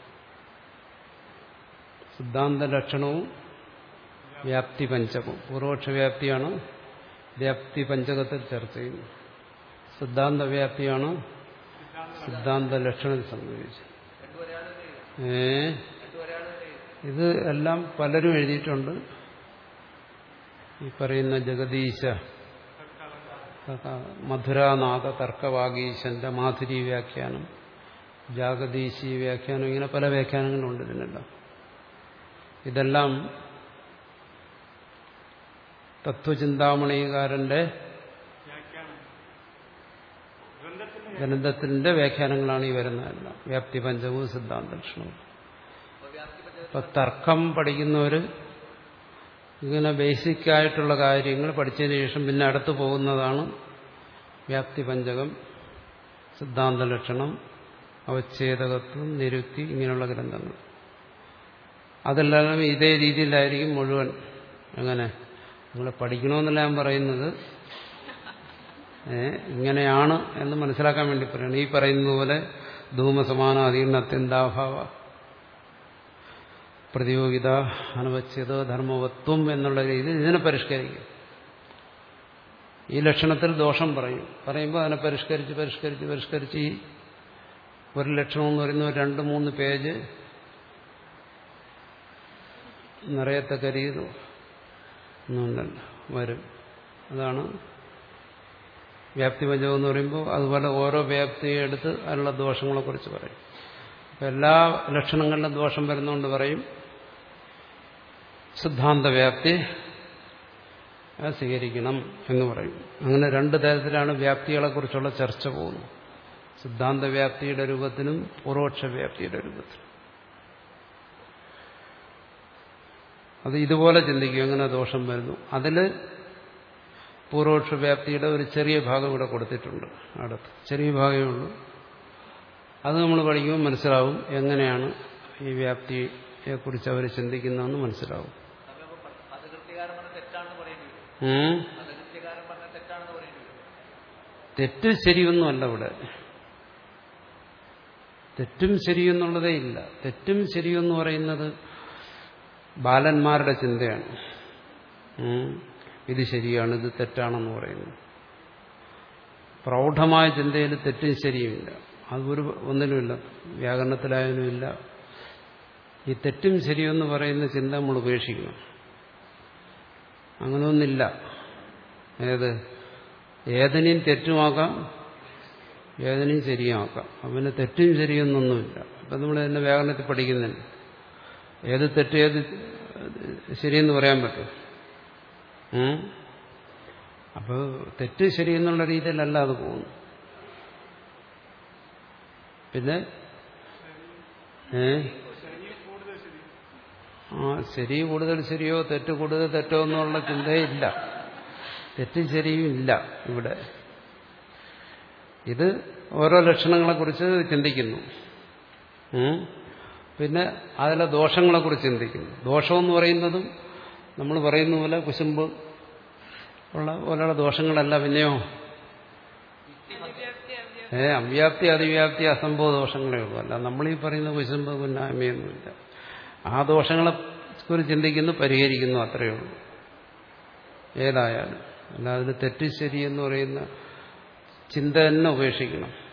സിദ്ധാന്ത ലക്ഷണവും വ്യാപ്തി പഞ്ചകവും പൂർവപക്ഷ വ്യാപ്തിയാണ് വ്യാപ്തി പഞ്ചകത്തിൽ ചർച്ച ചെയ്യുന്നത്. സിദ്ധാന്ത വ്യാപ്തിയാണ് സിദ്ധാന്ത ലക്ഷണത്തിൽ സംബന്ധിച്ച്. ഏ ഇത് എല്ലാം പലരും എഴുതിയിട്ടുണ്ട്. ഈ പറയുന്ന ജഗദീശ മധുരാനാഥ തർക്കവാഗീശന്റെ മാധുരി വ്യാഖ്യാനം, ജാഗദീശി വ്യാഖ്യാനം, ഇങ്ങനെ പല വ്യാഖ്യാനങ്ങളുണ്ട് ഇതിനെല്ലാം. ഇതെല്ലാം തത്വചിന്താമണികാരന്റെ ഗ്രന്ഥത്തിന്റെ വ്യാഖ്യാനങ്ങളാണ് ഈ വരുന്നതെല്ലാം. വ്യാപ്തി പഞ്ചകവും സിദ്ധാന്ത ലക്ഷണവും. ഇപ്പൊ തർക്കം പഠിക്കുന്നവര് ഇങ്ങനെ ബേസിക് ആയിട്ടുള്ള കാര്യങ്ങൾ പഠിച്ചതിന് ശേഷം പിന്നെ അടുത്ത് പോകുന്നതാണ് വ്യാപ്തി പഞ്ചകം, സിദ്ധാന്ത ലക്ഷണം, അവച്ഛേദകത്വം, നിരുക്തി, ഇങ്ങനെയുള്ള ഗ്രന്ഥങ്ങൾ. അതെല്ലാം ഇതേ രീതിയിലായിരിക്കും മുഴുവൻ. അങ്ങനെ നിങ്ങൾ പഠിക്കണമെന്നല്ല ഞാൻ പറയുന്നത്, ഇങ്ങനെയാണ് എന്ന് മനസ്സിലാക്കാൻ വേണ്ടി പറയണം. ഈ പറയുന്നത് പോലെ ധൂമസമാന അധീർണ അത്യന്താഭാവ പ്രതിയോഗിത അനവച്ഛേദ ധർമ്മവത്വം എന്നുള്ള രീതിയിൽ ഇതിനെ പരിഷ്കരിക്കും. ഈ ലക്ഷണത്തിൽ ദോഷം പറയും. പറയുമ്പോൾ അതിനെ പരിഷ്കരിച്ച് പരിഷ്കരിച്ച് പരിഷ്കരിച്ച് ഈ ഒരു ലക്ഷണം എന്ന് പറയുന്ന ഒരു രണ്ട് മൂന്ന് പേജ് നിറയത്തക്ക രീതി ഒന്നുണ്ടല്ല വരും. അതാണ് വ്യാപ്തി പഞ്ചകം എന്ന് പറയുമ്പോൾ. അതുപോലെ ഓരോ വ്യാപ്തിയെ എടുത്ത് അതിനുള്ള ദോഷങ്ങളെക്കുറിച്ച് പറയും. അപ്പം എല്ലാ ലക്ഷണങ്ങളിലും ദോഷം വരുന്നതുകൊണ്ട് പറയും സിദ്ധാന്ത വ്യാപ്തി സ്വീകരിക്കണം എന്ന് പറയും. അങ്ങനെ രണ്ട് തരത്തിലാണ് വ്യാപ്തികളെക്കുറിച്ചുള്ള ചർച്ച പോകുന്നത്. സിദ്ധാന്ത വ്യാപ്തിയുടെ രൂപത്തിലും പൂർവപക്ഷ വ്യാപ്തിയുടെ രൂപത്തിലും. അത് ഇതുപോലെ ചിന്തിക്കും എങ്ങനെ ദോഷം വരുന്നു. അതിൽ പൂർവപക്ഷ വ്യാപ്തിയുടെ ഒരു ചെറിയ ഭാഗം ഇവിടെ കൊടുത്തിട്ടുണ്ട്. അടുത്ത് ചെറിയ ഭാഗമേ ഉള്ളൂ. അത് നമ്മൾ പഠിക്കുമ്പോൾ മനസ്സിലാവും എങ്ങനെയാണ് ഈ വ്യാപ്തിയെക്കുറിച്ച് അവർ ചിന്തിക്കുന്നതെന്ന് മനസ്സിലാവും. തെറ്റ് ശരിയൊന്നുമല്ല ഇവിടെ. തെറ്റും ശരിയെന്നുള്ളതേ ഇല്ല. തെറ്റും ശരിയെന്ന് പറയുന്നത് ബാലന്മാരുടെ ചിന്തയാണ്. ഇത് ശരിയാണ്, ഇത് തെറ്റാണെന്ന് പറയുന്നു. പ്രൗഢമായ ചിന്തയിൽ തെറ്റും ശരിയുമില്ല. അതൊരു ഒന്നിനുമില്ല, വ്യാകരണത്തിലായതിനുമില്ല. ഈ തെറ്റും ശരിയെന്ന് പറയുന്ന ചിന്ത നമ്മൾ ഉപേക്ഷിക്കണം. അങ്ങനെയൊന്നില്ല. ഏത് ഏതിനെയും തെറ്റുമാക്കാം, ഏതിനെയും ശരിയാക്കാം. അവന് തെറ്റും ശരിയെന്നൊന്നുമില്ല. അപ്പം നമ്മൾ തന്നെ വ്യാകരണത്തിൽ പഠിക്കുന്നില്ല. ഏത് തെറ്റ് ഏത് ശരിയെന്ന് പറയാൻ പറ്റും? അപ്പോൾ തെറ്റ് ശരി എന്നുള്ള രീതിയിലല്ല അത് പോകുന്നു. പിന്നെ ഏ ആ ശരി കൂടുതൽ ശരിയോ തെറ്റ് കൂടുതൽ തെറ്റോ എന്നുള്ള ചിന്തയില്ല. തെറ്റും ശരിയും ഇല്ല ഇവിടെ. ഇത് ഓരോ ലക്ഷണങ്ങളെക്കുറിച്ച് ചിന്തിക്കുന്നു. പിന്നെ അതിലെ ദോഷങ്ങളെക്കുറിച്ച് ചിന്തിക്കുന്നു. ദോഷമെന്ന് പറയുന്നതും നമ്മൾ പറയുന്ന പോലെ കുശുമ്പ് ഉള്ള പോലെയുള്ള ദോഷങ്ങളല്ല. പിന്നെയോ ഏ അവ്യാപ്തി അതിവ്യാപ്തി അസംഭവ ദോഷങ്ങളേ ഉള്ളൂ. അല്ല നമ്മളീ പറയുന്ന കുശുമ്പ് കുന്നായ്മയൊന്നുമില്ല. ആ ദോഷങ്ങളെ കുറിച്ച് ചിന്തിക്കുന്നു, പരിഹരിക്കുന്നു, അത്രയേ ഉള്ളൂ. ഏതായാലും അല്ല അതിന് തെറ്റ് ശരി എന്ന് പറയുന്ന ചിന്ത തന്നെ ഉപേക്ഷിക്കണം.